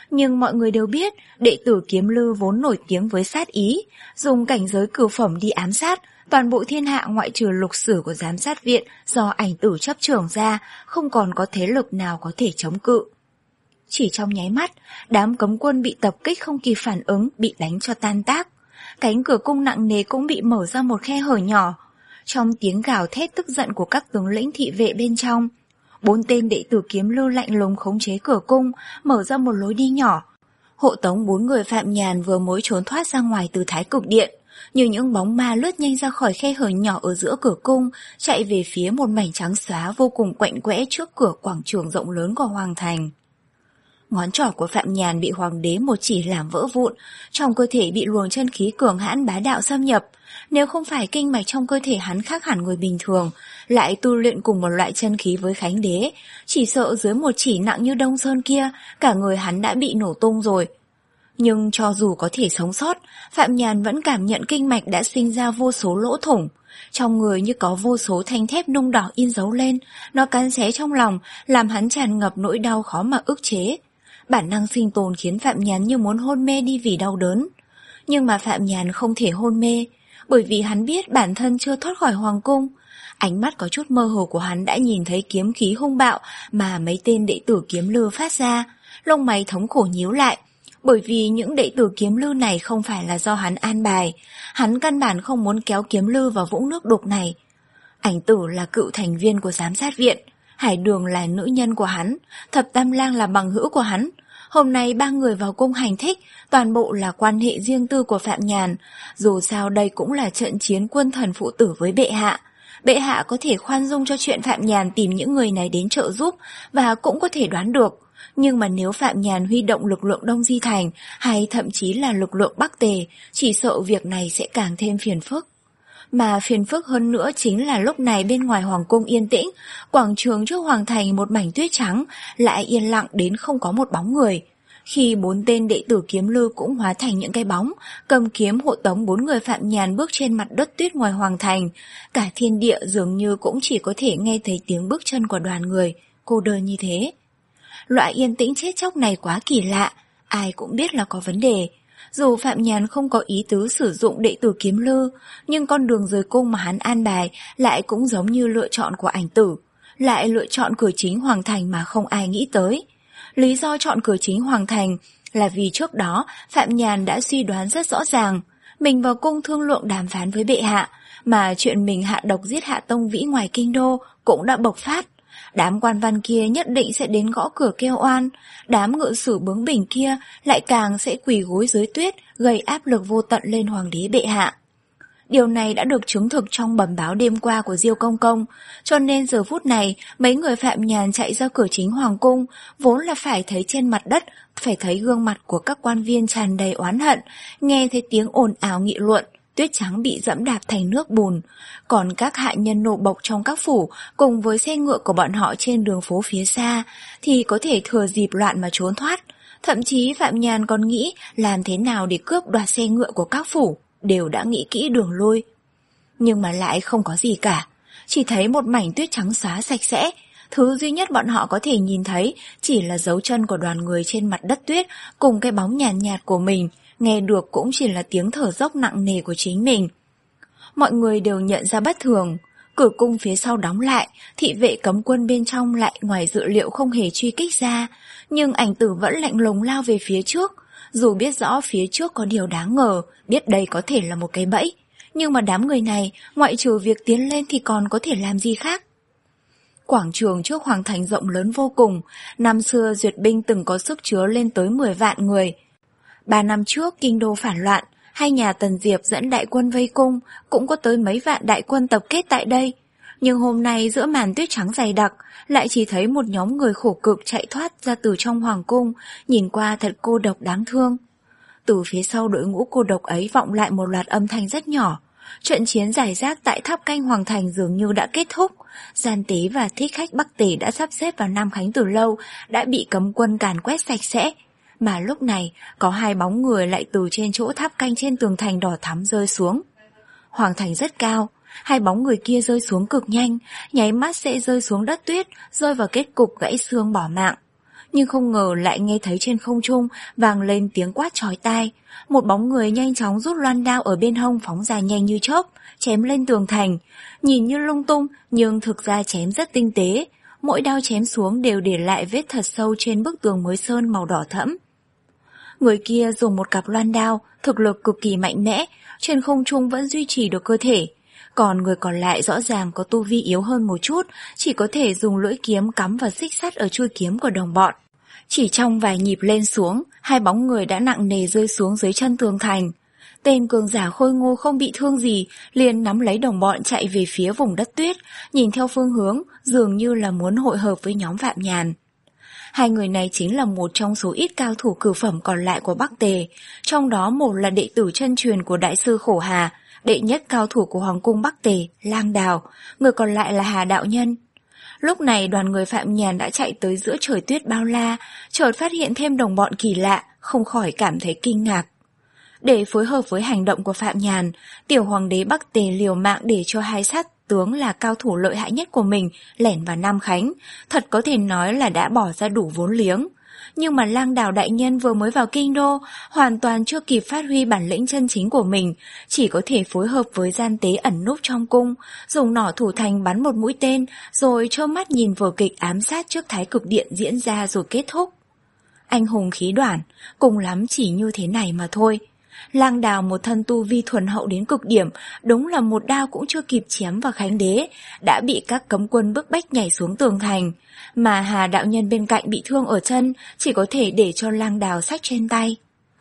Nhưng mọi người đều biết, đệ tử Kiếm Lư vốn nổi tiếng với sát ý, dùng cảnh giới cửu phẩm đi ám sát, toàn bộ thiên hạ ngoại trừ lục sử của giám sát viện do Ảnh Tử chấp trưởng ra, không còn có thế lực nào có thể chống cự. Chỉ trong nháy mắt, đám cấm quân bị tập kích không kịp phản ứng, bị đánh cho tan tác. Cánh cửa cung nặng nề cũng bị mở ra một khe hở nhỏ. Trong tiếng gào thét tức giận của các tướng lĩnh thị vệ bên trong, bốn tên đệ tử Kiếm Lư lạnh lùng khống chế cửa cung, mở ra một lối đi nhỏ. Hộ tống bốn người Phạm Nhàn vừa mới trốn thoát ra ngoài từ Thái Cực Điện, như những bóng ma lướt nhanh ra khỏi khe hở nhỏ ở giữa cửa cung, chạy về phía một mảnh trắng xóa vô cùng quạnh quẽ trước cửa quảng trường rộng lớn của Hoàng Thành. Ngón trỏ của Phạm Nhàn bị hoàng đế một chỉ làm vỡ vụn, trong cơ thể bị luồng chân khí cường hãn bá đạo xâm nhập. Nếu không phải kinh mạch trong cơ thể hắn khác hẳn người bình thường, lại tu luyện cùng một loại chân khí với Khánh Đế, chỉ sợ dưới một chỉ nặng như Đông Sơn kia, cả người hắn đã bị nổ tung rồi. Nhưng cho dù có thể sống sót, Phạm Nhàn vẫn cảm nhận kinh mạch đã sinh ra vô số lỗ thủng. Trong người như có vô số thanh thép nung đỏ in dấu lên, nó cắn xé trong lòng, làm hắn tràn ngập nỗi đau khó mà ức chế. Bản năng sinh tồn khiến Phạm Nhàn như muốn hôn mê đi vì đau đớn. Nhưng mà Phạm Nhàn không thể hôn mê, bởi vì hắn biết bản thân chưa thoát khỏi hoàng cung. Ánh mắt có chút mơ hồ của hắn đã nhìn thấy kiếm khí hung bạo mà mấy tên đệ tử Kiếm Lư phát ra, lông mày thống khổ nhíu lại. Bởi vì những đệ tử Kiếm Lư này không phải là do hắn an bài, hắn căn bản không muốn kéo Kiếm Lư vào vũng nước đục này. Ảnh Tử là cựu thành viên của giám sát viện, Hải Đường là nữ nhân của hắn, Thập Tam Lang là bằng hữu của hắn. Hôm nay ba người vào cung hành thích, toàn bộ là quan hệ riêng tư của Phạm Nhàn. Dù sao đây cũng là trận chiến quân thần phụ tử với bệ hạ. Bệ hạ có thể khoan dung cho chuyện Phạm Nhàn tìm những người này đến trợ giúp, và cũng có thể đoán được. Nhưng mà nếu Phạm Nhàn huy động lực lượng Đông Di Thành, hay thậm chí là lực lượng Bắc Tề, chỉ sợ việc này sẽ càng thêm phiền phức. Mà phiền phức hơn nữa chính là lúc này bên ngoài hoàng cung yên tĩnh, quảng trường trước hoàng thành một mảnh tuyết trắng, lại yên lặng đến không có một bóng người. Khi bốn tên đệ tử Kiếm Lư cũng hóa thành những cái bóng, cầm kiếm hộ tống bốn người Phạm Nhàn bước trên mặt đất tuyết ngoài hoàng thành, cả thiên địa dường như cũng chỉ có thể nghe thấy tiếng bước chân của đoàn người, cô đơn như thế. Loại yên tĩnh chết chóc này quá kỳ lạ, ai cũng biết là có vấn đề. Dù Phạm Nhàn không có ý tứ sử dụng đệ tử Kiếm Lư, nhưng con đường rời cung mà hắn an bài lại cũng giống như lựa chọn của Ảnh Tử, lại lựa chọn cửa chính hoàng thành mà không ai nghĩ tới. Lý do chọn cửa chính hoàng thành là vì trước đó Phạm Nhàn đã suy đoán rất rõ ràng, mình vào cung thương lượng đàm phán với bệ hạ, mà chuyện mình hạ độc giết Hạ Tông Vĩ ngoài kinh đô cũng đã bộc phát. Đám quan văn kia nhất định sẽ đến gõ cửa kêu oan, đám ngự sử bướng bỉnh kia lại càng sẽ quỳ gối dưới tuyết, gây áp lực vô tận lên hoàng đế bệ hạ. Điều này đã được chứng thực trong bẩm báo đêm qua của Diêu Công Công, cho nên giờ phút này mấy người Phạm Nhàn chạy ra cửa chính hoàng cung, vốn là phải thấy trên mặt đất, phải thấy gương mặt của các quan viên tràn đầy oán hận, nghe thấy tiếng ồn ào nghị luận, tuyết trắng bị dẫm đạp thành nước bùn, còn các hạ nhân nô bộc trong các phủ cùng với xe ngựa của bọn họ trên đường phố phía xa thì có thể thừa dịp loạn mà trốn thoát. Thậm chí Phạm Nhàn còn nghĩ làm thế nào để cướp đoạt xe ngựa của các phủ, đều đã nghĩ kỹ đường lui. Nhưng mà lại không có gì cả, chỉ thấy một mảnh tuyết trắng xóa sạch sẽ. Thứ duy nhất bọn họ có thể nhìn thấy chỉ là dấu chân của đoàn người trên mặt đất tuyết cùng cái bóng nhàn nhạt, nhạt của mình, nghe được cũng chỉ là tiếng thở dốc nặng nề của chính mình. Mọi người đều nhận ra bất thường, cửa cung phía sau đóng lại, thị vệ cấm quân bên trong lại ngoài dự liệu không hề truy kích ra, nhưng Ảnh Tử vẫn lạnh lùng lao về phía trước. Dù biết rõ phía trước có điều đáng ngờ, biết đây có thể là một cái bẫy, nhưng mà đám người này, ngoại trừ việc tiến lên thì còn có thể làm gì khác. Quảng trường trước hoàng thành rộng lớn vô cùng, năm xưa duyệt binh từng có sức chứa lên tới mười vạn người. Ba năm trước kinh đô phản loạn, hai nhà Tần Diệp dẫn đại quân vây cung, cũng có tới mấy vạn đại quân tập kết tại đây. Nhưng hôm nay giữa màn tuyết trắng dày đặc, lại chỉ thấy một nhóm người khổ cực chạy thoát ra từ trong hoàng cung, nhìn qua thật cô độc đáng thương. Từ phía sau đội ngũ cô độc ấy vọng lại một loạt âm thanh rất nhỏ. Trận chiến rải rác tại tháp canh hoàng thành dường như đã kết thúc. Gian tế và thích khách Bắc Tề đã sắp xếp vào Nam Khánh từ lâu, đã bị cấm quân càn quét sạch sẽ. Mà lúc này, có hai bóng người lại từ trên chỗ tháp canh trên tường thành đỏ thắm rơi xuống. Hoàng thành rất cao, hai bóng người kia rơi xuống cực nhanh, nháy mắt sẽ rơi xuống đất tuyết, rơi vào kết cục gãy xương bỏ mạng. Nhưng không ngờ lại nghe thấy trên không trung vang lên tiếng quát chói tai. Một bóng người nhanh chóng rút loan đao ở bên hông phóng ra nhanh như chớp, chém lên tường thành. Nhìn như lung tung nhưng thực ra chém rất tinh tế. Mỗi đao chém xuống đều để lại vết thật sâu trên bức tường mới sơn màu đỏ thẫm. Người kia dùng một cặp loan đao, thực lực cực kỳ mạnh mẽ, trên không trung vẫn duy trì được cơ thể. Còn người còn lại rõ ràng có tu vi yếu hơn một chút, chỉ có thể dùng lưỡi kiếm cắm vào xích sắt ở chuôi kiếm của đồng bọn. Chỉ trong vài nhịp lên xuống, hai bóng người đã nặng nề rơi xuống dưới chân tường thành. Tên cường giả khôi ngô không bị thương gì, liền nắm lấy đồng bọn chạy về phía vùng đất tuyết, nhìn theo phương hướng, dường như là muốn hội hợp với nhóm Phạm Nhàn. Hai người này chính là một trong số ít cao thủ cửu phẩm còn lại của Bắc Tề, trong đó một là đệ tử chân truyền của đại sư Khổ Hà, đệ nhất cao thủ của Hoàng cung Bắc Tề, Lang Đào, người còn lại là Hà Đạo Nhân. Lúc này đoàn người Phạm Nhàn đã chạy tới giữa trời tuyết bao la, chợt phát hiện thêm đồng bọn kỳ lạ, không khỏi cảm thấy kinh ngạc. Để phối hợp với hành động của Phạm Nhàn, tiểu hoàng đế Bắc Tề liều mạng để cho hai sát tướng là cao thủ lợi hại nhất của mình lẻn vào Nam Khánh, thật có thể nói là đã bỏ ra đủ vốn liếng. Nhưng mà Lang Đào đại nhân vừa mới vào kinh đô, hoàn toàn chưa kịp phát huy bản lĩnh chân chính của mình, chỉ có thể phối hợp với gian tế ẩn núp trong cung, dùng nỏ thủ thành bắn một mũi tên, rồi trơ mắt nhìn vở kịch ám sát trước Thái Cực Điện diễn ra rồi kết thúc. Anh hùng khí đoản, cùng lắm chỉ như thế này mà thôi. Lang Đào một thân tu vi thuần hậu đến cực điểm, đúng là một đao cũng chưa kịp chém vào Khánh Đế, đã bị các cấm quân bức bách nhảy xuống tường thành. Mà Hà đạo nhân bên cạnh bị thương ở chân, chỉ có thể để cho Lang Đào xách trên tay.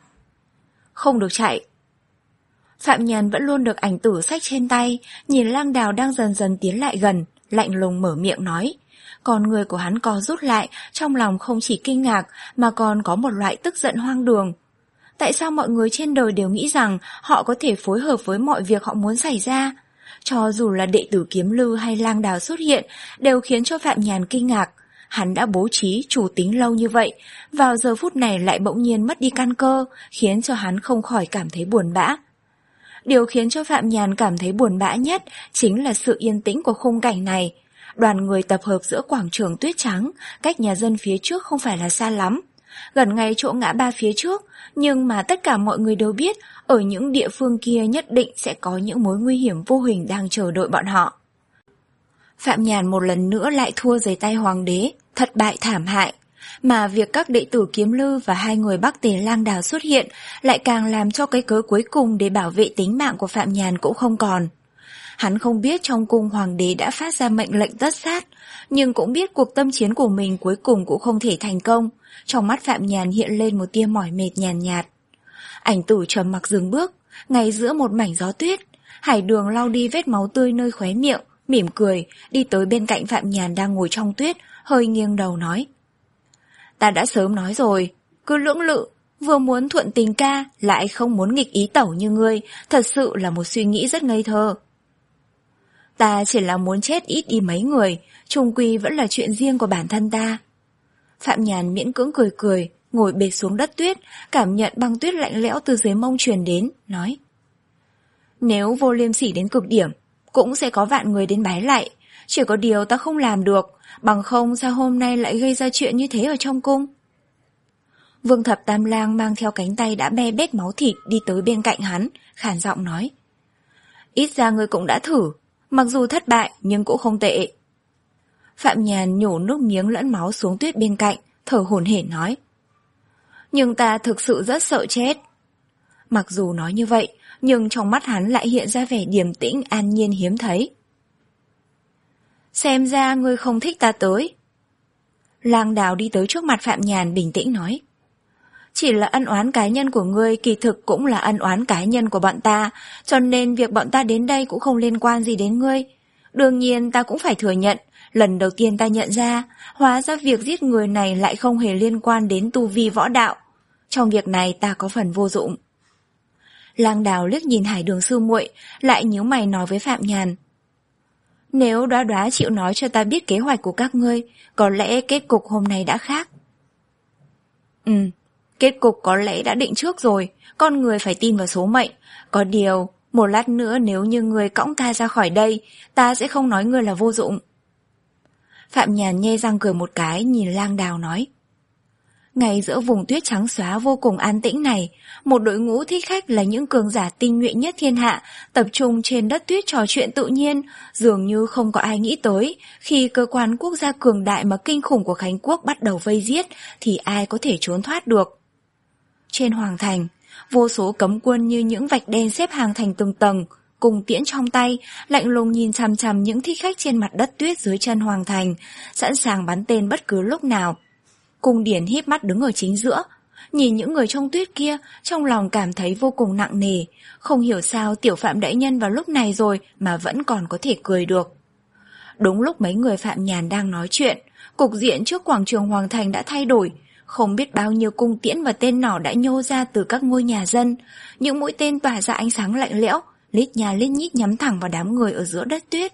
Không được chạy. Phạm Nhàn vẫn luôn được ảnh tử xách trên tay, nhìn Lang Đào đang dần dần tiến lại gần, lạnh lùng mở miệng nói. Còn người của hắn co rút lại, trong lòng không chỉ kinh ngạc mà còn có một loại tức giận hoang đường. Tại sao mọi người trên đời đều nghĩ rằng họ có thể phối hợp với mọi việc họ muốn xảy ra? Cho dù là đệ tử Kiếm Lư hay Lang Đào xuất hiện, đều khiến cho Phạm Nhàn kinh ngạc. Hắn đã bố trí chủ tính lâu như vậy, vào giờ phút này lại bỗng nhiên mất đi căn cơ, khiến cho hắn không khỏi cảm thấy buồn bã. Điều khiến cho Phạm Nhàn cảm thấy buồn bã nhất chính là sự yên tĩnh của khung cảnh này. Đoàn người tập hợp giữa quảng trường tuyết trắng, cách nhà dân phía trước không phải là xa lắm, gần ngay chỗ ngã ba phía trước, nhưng mà tất cả mọi người đều biết ở những địa phương kia nhất định sẽ có những mối nguy hiểm vô hình đang chờ đợi bọn họ. Phạm Nhàn một lần nữa lại thua dưới tay hoàng đế, thất bại thảm hại, mà việc các đệ tử Kiếm Lư và hai người Bắc Tề Lang Đào xuất hiện lại càng làm cho cái cớ cuối cùng để bảo vệ tính mạng của Phạm Nhàn cũng không còn. Hắn không biết trong cung hoàng đế đã phát ra mệnh lệnh tất sát, nhưng cũng biết cuộc tâm chiến của mình cuối cùng cũng không thể thành công. Trong mắt Phạm Nhàn hiện lên một tia mỏi mệt nhàn nhạt, nhạt. Ảnh tử trầm mặc dừng bước, ngay giữa một mảnh gió tuyết, Hải Đường lau đi vết máu tươi nơi khóe miệng, mỉm cười, đi tới bên cạnh Phạm Nhàn đang ngồi trong tuyết, hơi nghiêng đầu nói. Ta đã sớm nói rồi, cứ lưỡng lự, vừa muốn thuận tình ca, lại không muốn nghịch ý tẩu như ngươi, thật sự là một suy nghĩ rất ngây thơ. Ta chỉ là muốn chết ít đi mấy người, chung quy vẫn là chuyện riêng của bản thân ta. Phạm Nhàn miễn cưỡng cười cười, ngồi bệt xuống đất tuyết, cảm nhận băng tuyết lạnh lẽo từ dưới mông truyền đến, nói. Nếu vô liêm sỉ đến cực điểm, cũng sẽ có vạn người đến bái lại, chỉ có điều ta không làm được, bằng không sao hôm nay lại gây ra chuyện như thế ở trong cung. Vương Thập Tam Lang mang theo cánh tay đã be bết máu thịt đi tới bên cạnh hắn, khàn giọng nói. Ít ra ngươi cũng đã thử, mặc dù thất bại nhưng cũng không tệ. Phạm Nhàn nhổ nước miếng lẫn máu xuống tuyết bên cạnh, thở hổn hển nói. Nhưng ta thực sự rất sợ chết. Mặc dù nói như vậy, nhưng trong mắt hắn lại hiện ra vẻ điềm tĩnh an nhiên hiếm thấy. Xem ra ngươi không thích ta tới. Lang Đào đi tới trước mặt Phạm Nhàn bình tĩnh nói. Chỉ là ân oán cá nhân của ngươi kỳ thực cũng là ân oán cá nhân của bọn ta, cho nên việc bọn ta đến đây cũng không liên quan gì đến ngươi. Đương nhiên ta cũng phải thừa nhận, lần đầu tiên ta nhận ra, hóa ra việc giết người này lại không hề liên quan đến tu vi võ đạo. Trong việc này ta có phần vô dụng. Lang Đào liếc nhìn Hải Đường sư muội, lại nhíu mày nói với Phạm Nhàn. Nếu Đóa Đóa chịu nói cho ta biết kế hoạch của các ngươi, có lẽ kết cục hôm nay đã khác. Ừ, kết cục có lẽ đã định trước rồi, con người phải tin vào số mệnh. Có điều, một lát nữa nếu như ngươi cõng ta ra khỏi đây, ta sẽ không nói ngươi là vô dụng. Phạm Nhàn nhe răng cười một cái, nhìn Lang Đào nói. Ngay giữa vùng tuyết trắng xóa vô cùng an tĩnh này, một đội ngũ thích khách là những cường giả tinh nhuệ nhất thiên hạ tập trung trên đất tuyết trò chuyện tự nhiên, dường như không có ai nghĩ tới khi cơ quan quốc gia cường đại mà kinh khủng của Khánh Quốc bắt đầu vây giết thì ai có thể trốn thoát được. Trên hoàng thành, vô số cấm quân như những vạch đen xếp hàng thành từng tầng, cùng tiễn trong tay, lạnh lùng nhìn chằm chằm những thích khách trên mặt đất tuyết dưới chân hoàng thành, sẵn sàng bắn tên bất cứ lúc nào. Cung Điển híp mắt đứng ở chính giữa, nhìn những người trong tuyết kia, trong lòng cảm thấy vô cùng nặng nề, không hiểu sao Tiểu Phạm đại nhân vào lúc này rồi mà vẫn còn có thể cười được. Đúng lúc mấy người Phạm Nhàn đang nói chuyện, cục diện trước quảng trường hoàng thành đã thay đổi, không biết bao nhiêu cung tiễn và tên nỏ đã nhô ra từ các ngôi nhà dân, những mũi tên tỏa ra ánh sáng lạnh lẽo, lít nhà lít nhít nhắm thẳng vào đám người ở giữa đất tuyết.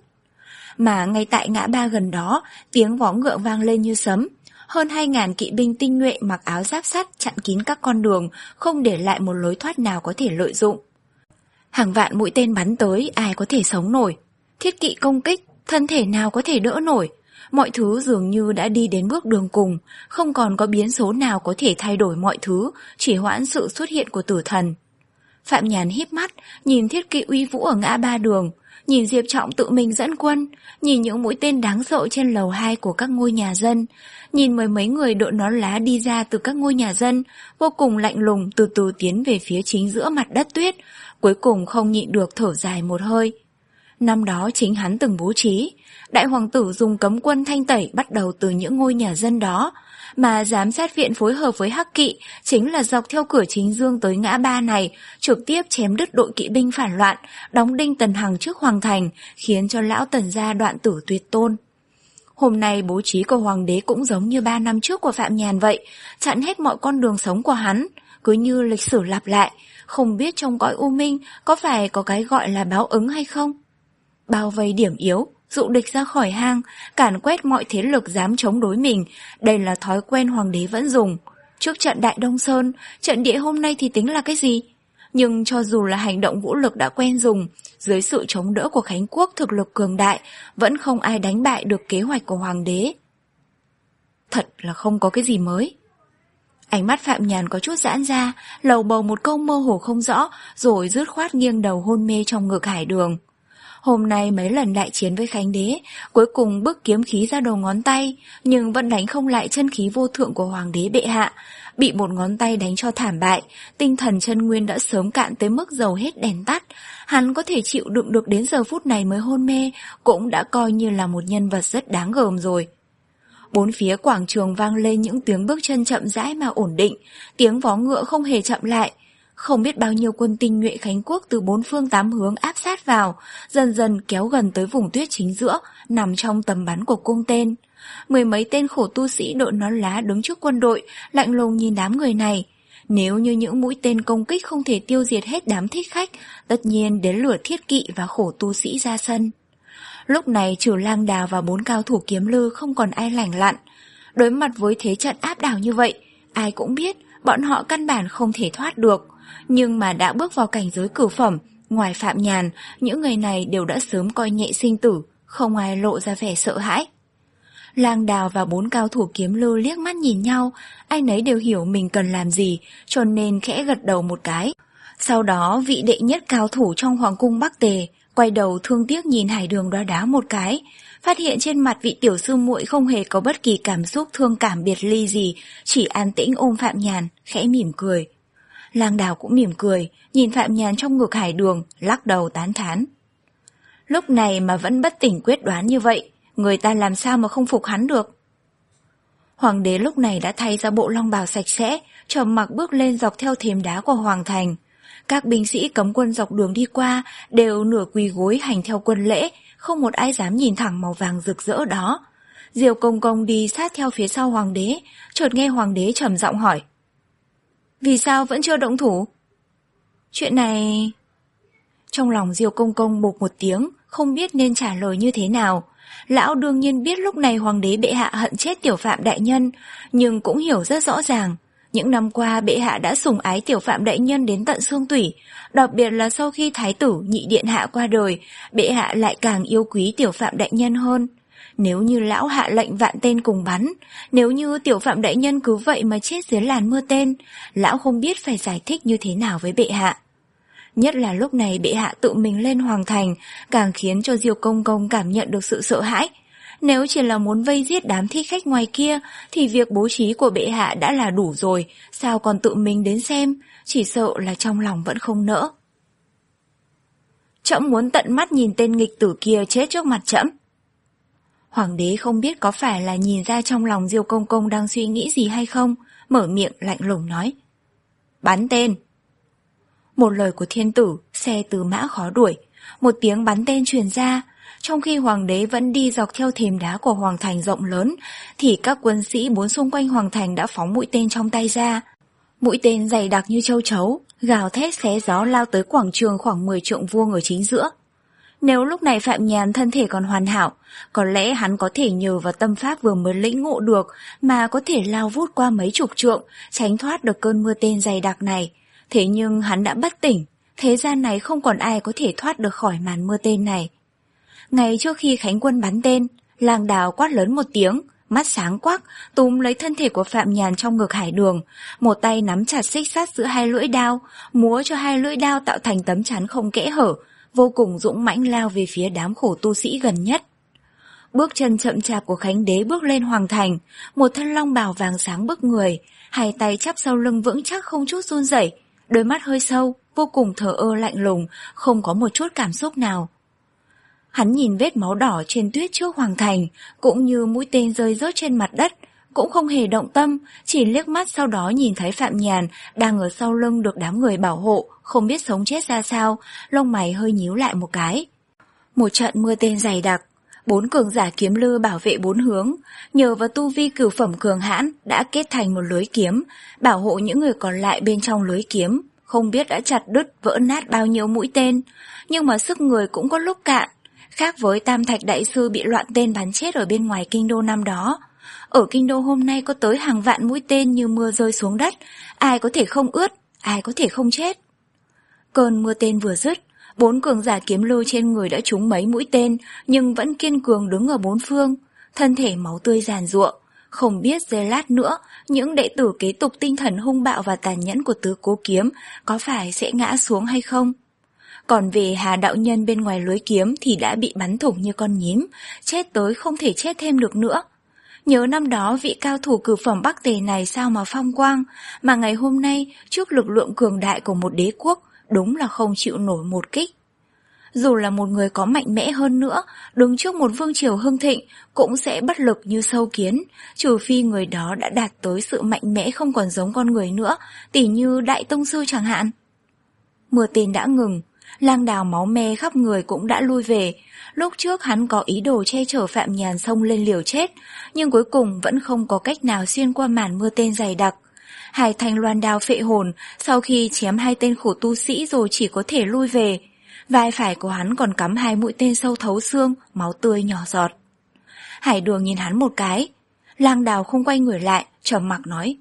Mà ngay tại ngã ba gần đó, tiếng vó ngựa vang lên như sấm. Hơn hai ngàn kỵ binh tinh nhuệ mặc áo giáp sắt chặn kín các con đường, không để lại một lối thoát nào có thể lợi dụng. Hàng vạn mũi tên bắn tới, ai có thể sống nổi. Thiết kỵ công kích, thân thể nào có thể đỡ nổi. Mọi thứ dường như đã đi đến bước đường cùng, không còn có biến số nào có thể thay đổi mọi thứ, chỉ hoãn sự xuất hiện của tử thần. Phạm Nhàn híp mắt, nhìn thiết kỵ uy vũ ở ngã ba đường, nhìn Diệp Trọng tự mình dẫn quân, nhìn những mũi tên đáng sợ trên lầu hai của các ngôi nhà dân, nhìn mười mấy người đội nón lá đi ra từ các ngôi nhà dân, vô cùng lạnh lùng từ từ tiến về phía chính giữa mặt đất tuyết, cuối cùng không nhịn được thở dài một hơi. Năm đó chính hắn từng bố trí, đại hoàng tử dùng cấm quân thanh tẩy bắt đầu từ những ngôi nhà dân đó, mà giám sát viện phối hợp với Hắc Kỵ chính là dọc theo cửa chính dương tới ngã ba này, trực tiếp chém đứt đội kỵ binh phản loạn, đóng đinh Tần Hằng trước hoàng thành, khiến cho lão Tần gia đoạn tử tuyệt tôn. Hôm nay bố trí của hoàng đế cũng giống như ba năm trước của Phạm Nhàn vậy, chặn hết mọi con đường sống của hắn, cứ như lịch sử lặp lại, không biết trong cõi u minh có phải có cái gọi là báo ứng hay không. Bao vây điểm yếu, dụ địch ra khỏi hang, càn quét mọi thế lực dám chống đối mình, đây là thói quen hoàng đế vẫn dùng. Trước trận Đại Đông Sơn, trận địa hôm nay thì tính là cái gì? Nhưng cho dù là hành động vũ lực đã quen dùng, dưới sự chống đỡ của Khánh Quốc thực lực cường đại, vẫn không ai đánh bại được kế hoạch của hoàng đế. Thật là không có cái gì mới. Ánh mắt Phạm Nhàn có chút giãn ra, lầu bầu một câu mơ hồ không rõ, rồi dứt khoát nghiêng đầu hôn mê trong ngực Hải Đường. Hôm nay mấy lần đại chiến với Khánh đế, cuối cùng bức kiếm khí ra đầu ngón tay, nhưng vẫn đánh không lại chân khí vô thượng của hoàng đế bệ hạ, bị một ngón tay đánh cho thảm bại, tinh thần chân nguyên đã sớm cạn tới mức dầu hết đèn tắt, hắn có thể chịu đựng được đến giờ phút này mới hôn mê, cũng đã coi như là một nhân vật rất đáng gờm rồi. Bốn phía quảng trường vang lên những tiếng bước chân chậm rãi mà ổn định, tiếng vó ngựa không hề chậm lại. Không biết bao nhiêu quân tinh nhuệ Khánh Quốc từ bốn phương tám hướng áp sát vào, dần dần kéo gần tới vùng tuyết chính giữa, nằm trong tầm bắn của cung tên. Mười mấy tên khổ tu sĩ đội nón lá đứng trước quân đội, lạnh lùng nhìn đám người này. Nếu như những mũi tên công kích không thể tiêu diệt hết đám thích khách, tất nhiên đến lửa thiết kỵ và khổ tu sĩ ra sân. Lúc này trừ Lang Đào và bốn cao thủ kiếm lư không còn ai lành lặn. Đối mặt với thế trận áp đảo như vậy, ai cũng biết bọn họ căn bản không thể thoát được. Nhưng mà đã bước vào cảnh giới cửu phẩm, ngoài Phạm Nhàn, những người này đều đã sớm coi nhẹ sinh tử, không ai lộ ra vẻ sợ hãi. Lang Đào và bốn cao thủ kiếm lư liếc mắt nhìn nhau, ai nấy đều hiểu mình cần làm gì, cho nên khẽ gật đầu một cái. Sau đó vị đệ nhất cao thủ trong hoàng cung Bắc Tề quay đầu thương tiếc nhìn Hải Đường Đóa Đá một cái, phát hiện trên mặt vị tiểu sư muội không hề có bất kỳ cảm xúc thương cảm biệt ly gì, chỉ an tĩnh ôm Phạm Nhàn, khẽ mỉm cười. Lang Đào cũng mỉm cười, nhìn Phạm Nhàn trong ngực Hải Đường, lắc đầu tán thán. Lúc này mà vẫn bất tỉnh quyết đoán như vậy, người ta làm sao mà không phục hắn được. Hoàng đế lúc này đã thay ra bộ long bào sạch sẽ, trầm mặc bước lên dọc theo thềm đá của hoàng thành. Các binh sĩ cấm quân dọc đường đi qua đều nửa quỳ gối hành theo quân lễ, không một ai dám nhìn thẳng màu vàng rực rỡ đó. Diều Công Công đi sát theo phía sau hoàng đế, chợt nghe hoàng đế trầm giọng hỏi. Vì sao vẫn chưa động thủ? Chuyện này... Trong lòng Diều Công Công bộp một tiếng, không biết nên trả lời như thế nào. Lão đương nhiên biết lúc này hoàng đế bệ hạ hận chết Tiểu Phạm đại nhân, nhưng cũng hiểu rất rõ ràng. Những năm qua bệ hạ đã sủng ái Tiểu Phạm đại nhân đến tận xương tủy, đặc biệt là sau khi thái tử nhị điện hạ qua đời, bệ hạ lại càng yêu quý Tiểu Phạm đại nhân hơn. Nếu như lão hạ lệnh vạn tên cùng bắn, nếu như tiểu phạm đại nhân cứ vậy mà chết dưới làn mưa tên, lão không biết phải giải thích như thế nào với bệ hạ. Nhất là lúc này bệ hạ tự mình lên hoàng thành, càng khiến cho Diêu Công Công cảm nhận được sự sợ hãi. Nếu chỉ là muốn vây giết đám thích khách ngoài kia, thì việc bố trí của bệ hạ đã là đủ rồi, sao còn tự mình đến xem, chỉ sợ là trong lòng vẫn không nỡ. Trẫm muốn tận mắt nhìn tên nghịch tử kia chết trước mặt trẫm. Hoàng đế không biết có phải là nhìn ra trong lòng Diêu Công Công đang suy nghĩ gì hay không, mở miệng lạnh lùng nói. Bắn tên. Một lời của thiên tử, xe tứ mã khó đuổi, một tiếng bắn tên truyền ra. Trong khi hoàng đế vẫn đi dọc theo thềm đá của hoàng thành rộng lớn, thì các quân sĩ bốn xung quanh hoàng thành đã phóng mũi tên trong tay ra. Mũi tên dày đặc như châu chấu, gào thét xé gió lao tới quảng trường khoảng mười trượng vuông ở chính giữa. Nếu lúc này Phạm Nhàn thân thể còn hoàn hảo, có lẽ hắn có thể nhờ vào tâm pháp vừa mới lĩnh ngộ được mà có thể lao vút qua mấy chục trượng, tránh thoát được cơn mưa tên dày đặc này. Thế nhưng hắn đã bất tỉnh, thế gian này không còn ai có thể thoát được khỏi màn mưa tên này. Ngay trước khi Khánh Quân bắn tên, Lang Đào quát lớn một tiếng, mắt sáng quắc, túm lấy thân thể của Phạm Nhàn trong ngực Hải Đường, một tay nắm chặt xích sắt giữa hai lưỡi đao, múa cho hai lưỡi đao tạo thành tấm chắn không kẽ hở, vô cùng dũng mãnh lao về phía đám khổ tu sĩ gần nhất. Bước chân chậm chạp của Khánh Đế bước lên hoàng thành, một thân long bào vàng sáng bức người, hai tay chắp sau lưng vững chắc không chút run rẩy, đôi mắt hơi sâu, vô cùng thờ ơ lạnh lùng, không có một chút cảm xúc nào. Hắn nhìn vết máu đỏ trên tuyết trước hoàng thành, cũng như mũi tên rơi rớt trên mặt đất, cũng không hề động tâm, chỉ liếc mắt sau đó nhìn thấy Phạm Nhàn đang ở sau lưng được đám người bảo hộ, không biết sống chết ra sao, lông mày hơi nhíu lại một cái. Một trận mưa tên dày đặc, bốn cường giả kiếm lư bảo vệ bốn hướng, nhờ vào tu vi cửu phẩm cường hãn đã kết thành một lưới kiếm, bảo hộ những người còn lại bên trong lưới kiếm, không biết đã chặt đứt vỡ nát bao nhiêu mũi tên, nhưng mà sức người cũng có lúc cạn. Khác với Tam Thạch Đại Sư bị loạn tên bắn chết ở bên ngoài kinh đô năm đó, ở kinh đô hôm nay có tới hàng vạn mũi tên như mưa rơi xuống đất, ai có thể không ướt, ai có thể không chết. Cơn mưa tên vừa dứt, bốn cường giả kiếm lư trên người đã trúng mấy mũi tên, nhưng vẫn kiên cường đứng ở bốn phương, thân thể máu tươi giàn giụa. Không biết giây lát nữa, những đệ tử kế tục tinh thần hung bạo và tàn nhẫn của Tứ Cố Kiếm có phải sẽ ngã xuống hay không? Còn về Hà đạo nhân bên ngoài lưới kiếm thì đã bị bắn thủng như con nhím, chết tới không thể chết thêm được nữa. Nhớ năm đó vị cao thủ cửu phẩm Bắc Tề này sao mà phong quang, mà ngày hôm nay trước lực lượng cường đại của một đế quốc, đúng là không chịu nổi một kích. Dù là một người có mạnh mẽ hơn nữa, đứng trước một vương triều hưng thịnh cũng sẽ bất lực như sâu kiến, trừ phi người đó đã đạt tới sự mạnh mẽ không còn giống con người nữa, tỉ như Đại Tông Sư chẳng hạn. Mưa tên đã ngừng, Lang Đào máu me khắp người cũng đã lui về. Lúc trước hắn có ý đồ che chở Phạm Nhàn xông lên liều chết, nhưng cuối cùng vẫn không có cách nào xuyên qua màn mưa tên dày đặc. Hai thanh loan đao phệ hồn, sau khi chém hai tên khổ tu sĩ rồi chỉ có thể lui về. Vai phải của hắn còn cắm hai mũi tên sâu thấu xương, máu tươi nhỏ giọt. Hải Đường nhìn hắn một cái. Lang Đào không quay người lại, trầm mặc nói: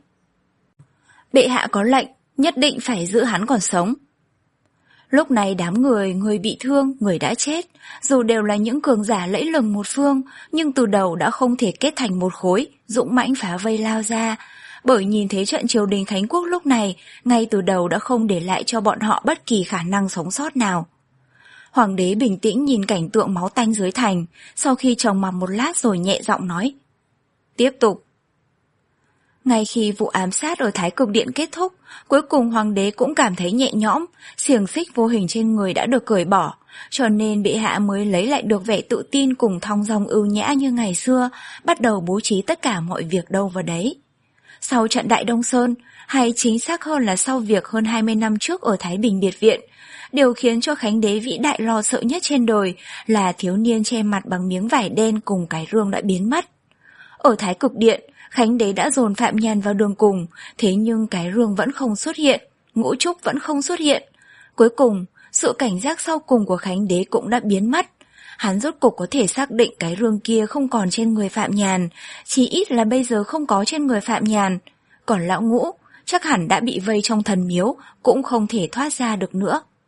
Bệ hạ có lệnh, nhất định phải giữ hắn còn sống. Lúc này đám người, người bị thương, người đã chết, dù đều là những cường giả lẫy lừng một phương, nhưng từ đầu đã không thể kết thành một khối, dũng mãnh phá vây lao ra. Bởi nhìn thấy trận triều đình Khánh Quốc lúc này, ngay từ đầu đã không để lại cho bọn họ bất kỳ khả năng sống sót nào. Hoàng đế bình tĩnh nhìn cảnh tượng máu tanh dưới thành, sau khi trầm mặc một lát rồi nhẹ giọng nói: Tiếp tục. Ngay khi vụ ám sát ở Thái Cực Điện kết thúc, cuối cùng hoàng đế cũng cảm thấy nhẹ nhõm, xiềng xích vô hình trên người đã được cởi bỏ, cho nên bệ hạ mới lấy lại được vẻ tự tin cùng thong dong ưu nhã như ngày xưa, bắt đầu bố trí tất cả mọi việc đâu vào đấy. Sau trận Đại Đông Sơn, hay chính xác hơn là sau việc hơn hai mươi năm trước ở Thái Bình Biệt Viện, điều khiến cho Khánh đế vĩ đại lo sợ nhất trên đời là thiếu niên che mặt bằng miếng vải đen cùng cái rương đã biến mất. Ở Thái Cực Điện, Khánh đế đã dồn Phạm Nhàn vào đường cùng, thế nhưng cái rương vẫn không xuất hiện, ngũ trúc vẫn không xuất hiện. Cuối cùng, sự cảnh giác sau cùng của Khánh đế cũng đã biến mất. Hắn rốt cục có thể xác định cái rương kia không còn trên người Phạm Nhàn, chỉ ít là bây giờ không có trên người Phạm Nhàn. Còn lão Ngũ, chắc hẳn đã bị vây trong thần miếu, cũng không thể thoát ra được nữa.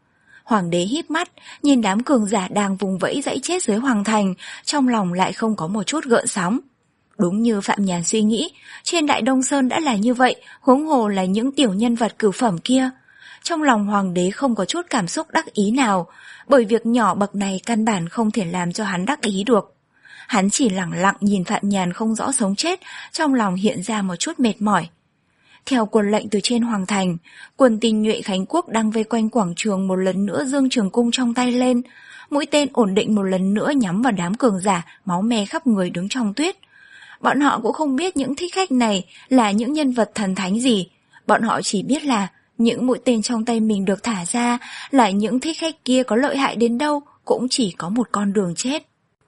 Hoàng đế híp mắt, nhìn đám cường giả đang vùng vẫy dãy chết dưới hoàng thành, trong lòng lại không có một chút gợn sóng. Đúng như Phạm Nhàn suy nghĩ, trên Đại Đông Sơn đã là như vậy, huống hồ là những tiểu nhân vật cửu phẩm kia. Trong lòng hoàng đế không có chút cảm xúc đắc ý nào, bởi việc nhỏ bậc này căn bản không thể làm cho hắn đắc ý được. Hắn chỉ lẳng lặng nhìn Phạm Nhàn không rõ sống chết, trong lòng hiện ra một chút mệt mỏi. Theo quân lệnh từ trên hoàng thành, quân tinh nhuệ Khánh Quốc đang vây quanh quảng trường một lần nữa giương trường cung trong tay lên, mũi tên ổn định một lần nữa nhắm vào đám cường giả, máu me khắp người đứng trong tuyết. Bọn họ cũng không biết những thích khách này là những nhân vật thần thánh gì, bọn họ chỉ biết là những mũi tên trong tay mình được thả ra là những thích khách kia có lợi hại đến đâu cũng chỉ có một con đường chết.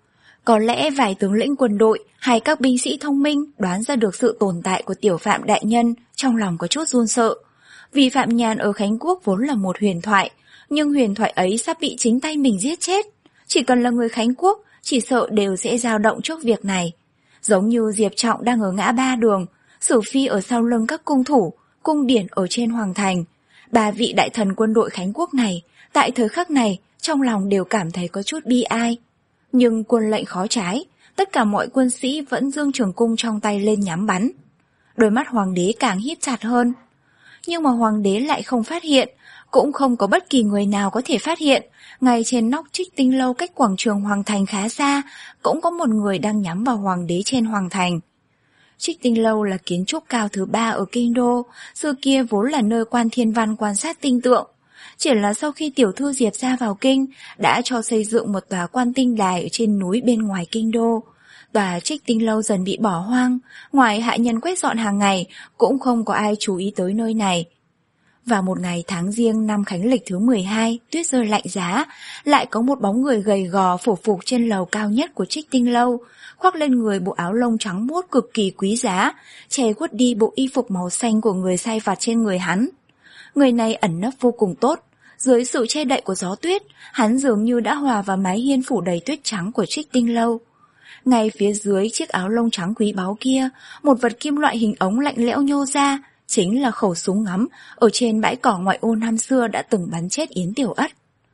Có lẽ vài tướng lĩnh quân đội hay các binh sĩ thông minh đoán ra được sự tồn tại của tiểu Phạm đại nhân, trong lòng có chút run sợ. Vì Phạm Nhàn ở Khánh Quốc vốn là một huyền thoại, nhưng huyền thoại ấy sắp bị chính tay mình giết chết. Chỉ cần là người Khánh Quốc, chỉ sợ đều sẽ dao động trước việc này. Giống như Diệp Trọng đang ở ngã ba đường, Sử Phi ở sau lưng các cung thủ, Cung Điển ở trên hoàng thành. Ba vị đại thần quân đội Khánh Quốc này, tại thời khắc này, trong lòng đều cảm thấy có chút bi ai. Nhưng quân lệnh khó trái, tất cả mọi quân sĩ vẫn giương trường cung trong tay lên nhắm bắn. Đôi mắt hoàng đế càng híp chặt hơn. Nhưng mà hoàng đế lại không phát hiện, cũng không có bất kỳ người nào có thể phát hiện. Ngay trên nóc Trích Tinh Lâu cách quảng trường hoàng thành khá xa, cũng có một người đang nhắm vào hoàng đế trên hoàng thành. Trích Tinh Lâu là kiến trúc cao thứ ba ở kinh đô, xưa kia vốn là nơi Quan Thiên Văn quan sát tinh tượng. Chỉ là sau khi tiểu thư Diệp ra vào kinh, đã cho xây dựng một tòa quan tinh đài ở trên núi bên ngoài kinh đô. Tòa Trích Tinh Lâu dần bị bỏ hoang, ngoài hạ nhân quét dọn hàng ngày, cũng không có ai chú ý tới nơi này. Vào một ngày tháng Giêng năm Khánh Lịch thứ mười hai, tuyết rơi lạnh giá, lại có một bóng người gầy gò phủ phục trên lầu cao nhất của Trích Tinh Lâu, khoác lên người bộ áo lông trắng muốt cực kỳ quý giá, che khuất đi bộ y phục màu xanh của người sai vặt trên người hắn. Người này ẩn nấp vô cùng tốt, dưới sự che đậy của gió tuyết, hắn dường như đã hòa vào mái hiên phủ đầy tuyết trắng của Trích Tinh Lâu. Ngay phía dưới chiếc áo lông trắng quý báu kia, một vật kim loại hình ống lạnh lẽo nhô ra, chính là khẩu súng ngắm ở trên bãi cỏ ngoại ô năm xưa đã từng bắn chết Yến Tiểu Ất.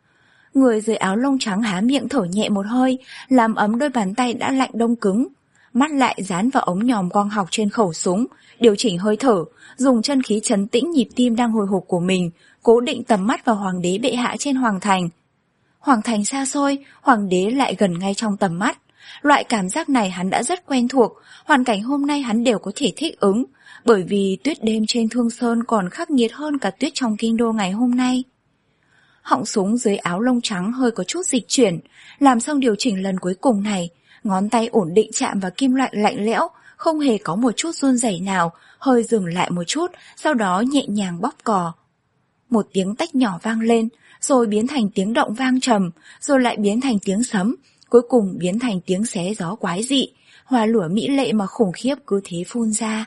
Người dưới áo lông trắng há miệng thở nhẹ một hơi, làm ấm đôi bàn tay đã lạnh đông cứng. Mắt lại dán vào ống nhòm quang học trên khẩu súng, điều chỉnh hơi thở, dùng chân khí trấn tĩnh nhịp tim đang hồi hộp của mình, cố định tầm mắt vào hoàng đế bệ hạ trên hoàng thành. Hoàng thành xa xôi, hoàng đế lại gần ngay trong tầm mắt. Loại cảm giác này hắn đã rất quen thuộc, hoàn cảnh hôm nay hắn đều có thể thích ứng, bởi vì tuyết đêm trên Thương Sơn còn khắc nghiệt hơn cả tuyết trong kinh đô ngày hôm nay. Họng súng dưới áo lông trắng hơi có chút dịch chuyển, làm xong điều chỉnh lần cuối cùng này, ngón tay ổn định chạm vào kim loại lạnh lẽo, không hề có một chút run rẩy nào, hơi dừng lại một chút, sau đó nhẹ nhàng bóp cò. Một tiếng tách nhỏ vang lên, rồi biến thành tiếng động vang trầm, rồi lại biến thành tiếng sấm, cuối cùng biến thành tiếng xé gió quái dị, hoa lửa mỹ lệ mà khủng khiếp cứ thế phun ra.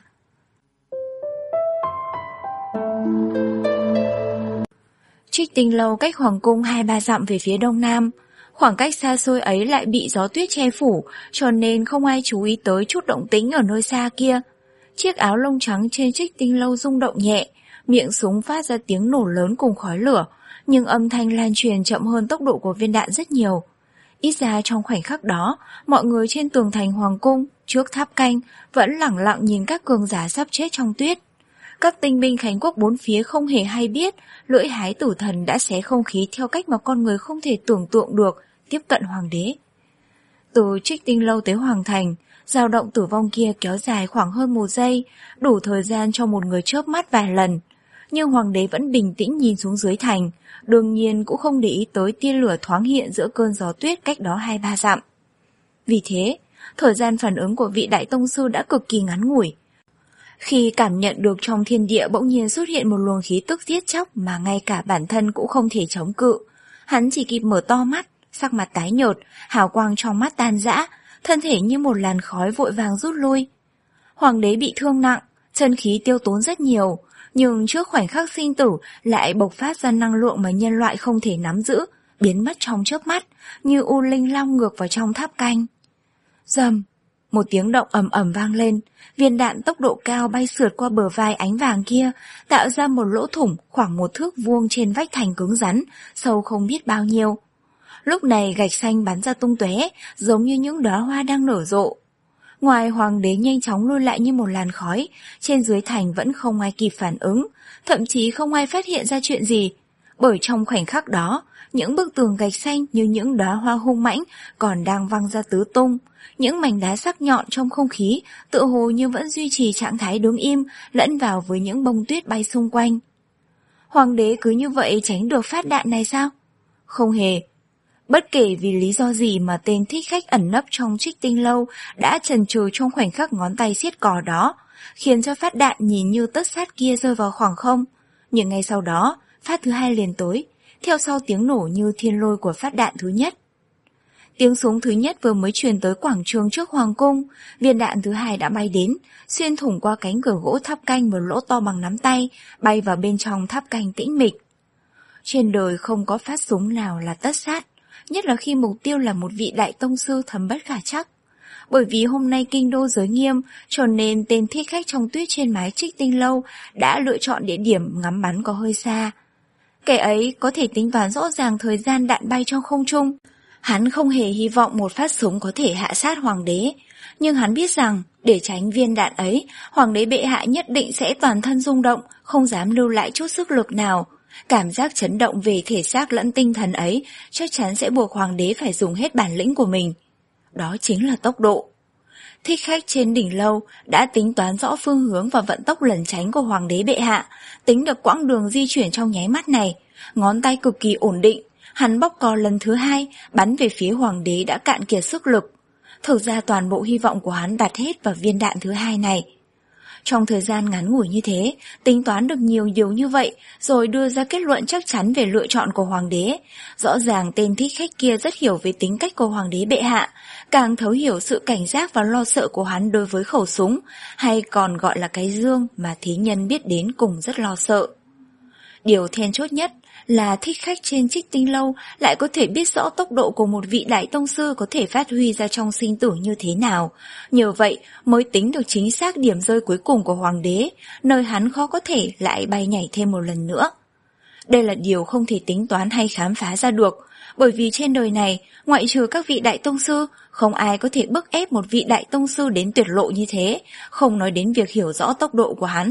Trích Tinh Lâu cách hoàng cung hai ba dặm về phía đông nam. Khoảng cách xa xôi ấy lại bị gió tuyết che phủ, cho nên không ai chú ý tới chút động tĩnh ở nơi xa kia. Chiếc áo lông trắng trên Trích Tinh Lâu rung động nhẹ, miệng súng phát ra tiếng nổ lớn cùng khói lửa, nhưng âm thanh lan truyền chậm hơn tốc độ của viên đạn rất nhiều. Ít ra trong khoảnh khắc đó, mọi người trên tường thành hoàng cung, trước tháp canh, vẫn lẳng lặng nhìn các cường giả sắp chết trong tuyết. Các tinh binh Khánh Quốc bốn phía không hề hay biết, lưỡi hái tử thần đã xé không khí theo cách mà con người không thể tưởng tượng được, tiếp cận hoàng đế. Từ Trích Tinh Lâu tới hoàng thành, dao động tử vong kia kéo dài khoảng hơn một giây, đủ thời gian cho một người chớp mắt vài lần. Nhưng hoàng đế vẫn bình tĩnh nhìn xuống dưới thành, đương nhiên cũng không để ý tới tia lửa thoáng hiện giữa cơn gió tuyết cách đó hai ba dặm. Vì thế, thời gian phản ứng của vị đại tông sư đã cực kỳ ngắn ngủi. Khi cảm nhận được trong thiên địa bỗng nhiên xuất hiện một luồng khí tức giết chóc mà ngay cả bản thân cũng không thể chống cự, hắn chỉ kịp mở to mắt, sắc mặt tái nhợt, hào quang trong mắt tan rã, thân thể như một làn khói vội vàng rút lui. Hoàng đế bị thương nặng, chân khí tiêu tốn rất nhiều, nhưng trước khoảnh khắc sinh tử lại bộc phát ra năng lượng mà nhân loại không thể nắm giữ, biến mất trong chớp mắt, như u linh lao ngược vào trong tháp canh. Rầm, Một tiếng động ầm ầm vang lên, viên đạn tốc độ cao bay sượt qua bờ vai ánh vàng kia, tạo ra một lỗ thủng khoảng một thước vuông trên vách thành cứng rắn, sâu không biết bao nhiêu. Lúc này gạch xanh bắn ra tung tóe, giống như những đóa hoa đang nở rộ. Ngoài hoàng đế nhanh chóng lui lại như một làn khói, trên dưới thành vẫn không ai kịp phản ứng, thậm chí không ai phát hiện ra chuyện gì. Bởi trong khoảnh khắc đó, những bức tường gạch xanh như những đóa hoa hung mãnh còn đang văng ra tứ tung. Những mảnh đá sắc nhọn trong không khí tựa hồ như vẫn duy trì trạng thái đứng im, lẫn vào với những bông tuyết bay xung quanh. Hoàng đế cứ như vậy tránh được phát đạn này sao? Không hề. Bất kể vì lý do gì mà tên thích khách ẩn nấp trong Trích Tinh Lâu đã chần chừ trong khoảnh khắc ngón tay siết cò đó, khiến cho phát đạn nhìn như tất sát kia rơi vào khoảng không. Nhưng ngay sau đó, phát thứ hai liền tối, theo sau tiếng nổ như thiên lôi của phát đạn thứ nhất. Tiếng súng thứ nhất vừa mới truyền tới quảng trường trước hoàng cung, viên đạn thứ hai đã bay đến, xuyên thủng qua cánh cửa gỗ tháp canh một lỗ to bằng nắm tay, bay vào bên trong tháp canh tĩnh mịch. Trên đời không có phát súng nào là tất sát, nhất là khi mục tiêu là một vị đại tông sư thầm bất khả trắc. Bởi vì hôm nay kinh đô giới nghiêm, cho nên tên thích khách trong tuyết trên mái Trích Tinh Lâu đã lựa chọn địa điểm ngắm bắn có hơi xa. Kẻ ấy có thể tính toán rõ ràng thời gian đạn bay trong không trung. Hắn không hề hy vọng một phát súng có thể hạ sát hoàng đế, nhưng hắn biết rằng để tránh viên đạn ấy, hoàng đế bệ hạ nhất định sẽ toàn thân rung động, không dám lưu lại chút sức lực nào. Cảm giác chấn động về thể xác lẫn tinh thần ấy chắc chắn sẽ buộc hoàng đế phải dùng hết bản lĩnh của mình. Đó chính là tốc độ. Thích khách trên đỉnh lâu đã tính toán rõ phương hướng và vận tốc lẩn tránh của hoàng đế bệ hạ, tính được quãng đường di chuyển trong nháy mắt này, ngón tay cực kỳ ổn định. Hắn bóp cò lần thứ hai, bắn về phía hoàng đế đã cạn kiệt sức lực. Thực ra toàn bộ hy vọng của hắn đặt hết vào viên đạn thứ hai này. Trong thời gian ngắn ngủi như thế, tính toán được nhiều điều như vậy, rồi đưa ra kết luận chắc chắn về lựa chọn của hoàng đế. Rõ ràng tên thích khách kia rất hiểu về tính cách của hoàng đế bệ hạ, càng thấu hiểu sự cảnh giác và lo sợ của hắn đối với khẩu súng, hay còn gọi là cái dương mà thí nhân biết đến cùng rất lo sợ. Điều then chốt nhất là thích khách trên Trích Tinh Lâu lại có thể biết rõ tốc độ của một vị đại tông sư có thể phát huy ra trong sinh tử như thế nào. Nhờ vậy mới tính được chính xác điểm rơi cuối cùng của hoàng đế, nơi hắn khó có thể lại bay nhảy thêm một lần nữa. Đây là điều không thể tính toán hay khám phá ra được, bởi vì trên đời này, ngoại trừ các vị đại tông sư, không ai có thể bức ép một vị đại tông sư đến tuyệt lộ như thế, không nói đến việc hiểu rõ tốc độ của hắn.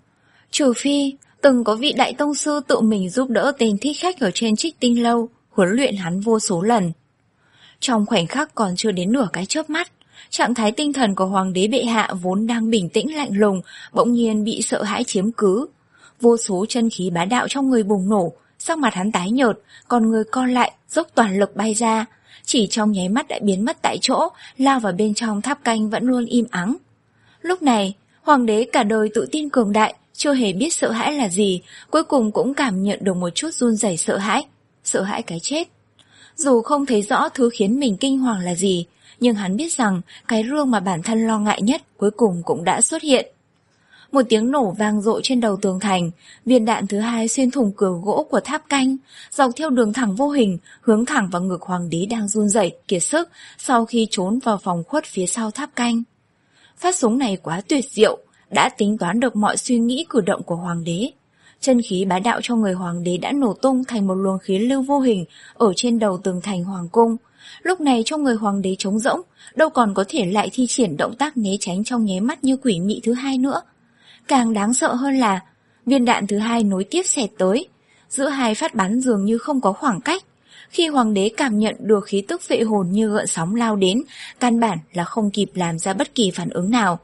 Trừ phi từng có vị đại tông sư tự mình giúp đỡ tên thích khách ở trên Trích Tinh Lâu, huấn luyện hắn vô số lần. Trong khoảnh khắc còn chưa đến nửa cái chớp mắt, trạng thái tinh thần của hoàng đế bệ hạ vốn đang bình tĩnh lạnh lùng, bỗng nhiên bị sợ hãi chiếm cứ. Vô số chân khí bá đạo trong người bùng nổ, sắc mặt hắn tái nhợt, còn người co lại, dốc toàn lực bay ra, chỉ trong nháy mắt đã biến mất tại chỗ, lao vào bên trong tháp canh vẫn luôn im ắng. Lúc này, hoàng đế cả đời tự tin cường đại, chưa hề biết sợ hãi là gì, cuối cùng cũng cảm nhận được một chút run rẩy sợ hãi, sợ hãi cái chết. Dù không thấy rõ thứ khiến mình kinh hoàng là gì, nhưng hắn biết rằng cái rương mà bản thân lo ngại nhất cuối cùng cũng đã xuất hiện. Một tiếng nổ vang dội trên đầu tường thành, viên đạn thứ hai xuyên thủng cửa gỗ của tháp canh, dọc theo đường thẳng vô hình, hướng thẳng vào ngực hoàng đế đang run rẩy kiệt sức sau khi trốn vào phòng khuất phía sau tháp canh. Phát súng này quá tuyệt diệu, đã tính toán được mọi suy nghĩ cử động của hoàng đế. Chân khí bá đạo trong người hoàng đế đã nổ tung thành một luồng khí lưu vô hình ở trên đầu tường thành hoàng cung. Lúc này trong người hoàng đế trống rỗng, đâu còn có thể lại thi triển động tác né tránh trong nháy mắt như quỷ mị thứ hai nữa. Càng đáng sợ hơn là viên đạn thứ hai nối tiếp xẹt tới, giữa hai phát bắn dường như không có khoảng cách. Khi hoàng đế cảm nhận được khí tức vệ hồn như gợn sóng lao đến, căn bản là không kịp làm ra bất kỳ phản ứng nào.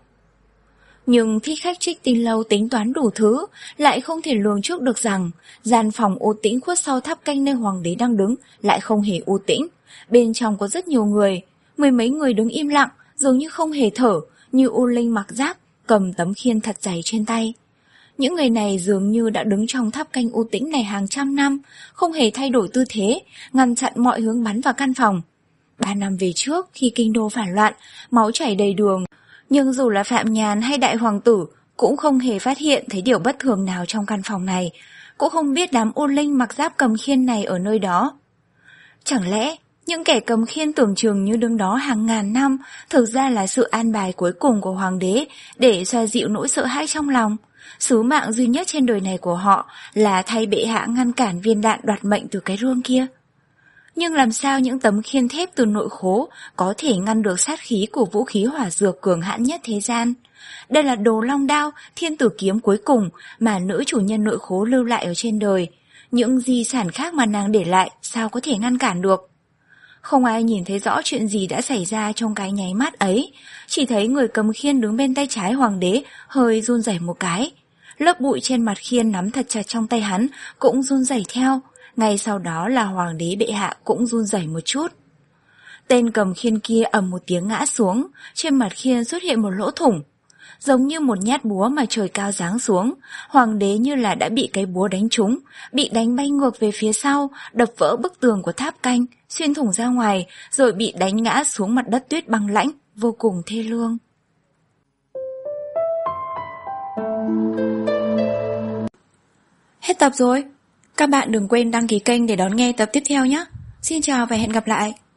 Nhưng thích khách Trích Tinh Lâu tính toán đủ thứ, lại không thể lường trước được rằng gian phòng u tĩnh khuất sau tháp canh nơi hoàng đế đang đứng lại không hề u tĩnh. Bên trong có rất nhiều người, mười mấy người đứng im lặng, dường như không hề thở, như u linh mặc giáp, cầm tấm khiên thật dày trên tay. Những người này dường như đã đứng trong tháp canh u tĩnh này hàng trăm năm, không hề thay đổi tư thế, ngăn chặn mọi hướng bắn vào căn phòng. Ba năm về trước, khi kinh đô phản loạn, máu chảy đầy đường, nhưng dù là Phạm Nhàn hay Đại Hoàng tử cũng không hề phát hiện thấy điều bất thường nào trong căn phòng này, cũng không biết đám u linh mặc giáp cầm khiên này ở nơi đó. Chẳng lẽ Những kẻ cầm khiên tưởng chừng như đứng đó hàng ngàn năm, thực ra là sự an bài cuối cùng của hoàng đế để xoa dịu nỗi sợ hãi trong lòng. Sứ mạng duy nhất trên đời này của họ là thay bệ hạ ngăn cản viên đạn đoạt mệnh từ cái rương kia. Nhưng làm sao những tấm khiên thép từ nội khố có thể ngăn được sát khí của vũ khí hỏa dược cường hãn nhất thế gian? Đây là đồ long đao, thiên tử kiếm cuối cùng mà nữ chủ nhân nội khố lưu lại ở trên đời. Những di sản khác mà nàng để lại sao có thể ngăn cản được? Không ai nhìn thấy rõ chuyện gì đã xảy ra trong cái nháy mắt ấy, chỉ thấy người cầm khiên đứng bên tay trái hoàng đế hơi run rẩy một cái. Lớp bụi trên mặt khiên nắm thật chặt trong tay hắn cũng run rẩy theo, ngay sau đó là hoàng đế bệ hạ cũng run rẩy một chút. Tên cầm khiên kia ầm một tiếng ngã xuống, trên mặt khiên xuất hiện một lỗ thủng. Giống như một nhát búa mà trời cao giáng xuống, hoàng đế như là đã bị cái búa đánh trúng, bị đánh bay ngược về phía sau, đập vỡ bức tường của tháp canh, xuyên thủng ra ngoài, rồi bị đánh ngã xuống mặt đất tuyết băng lãnh, vô cùng thê lương. Hết tập rồi. Các bạn đừng quên đăng ký kênh để đón nghe tập tiếp theo nhé. Xin chào và hẹn gặp lại.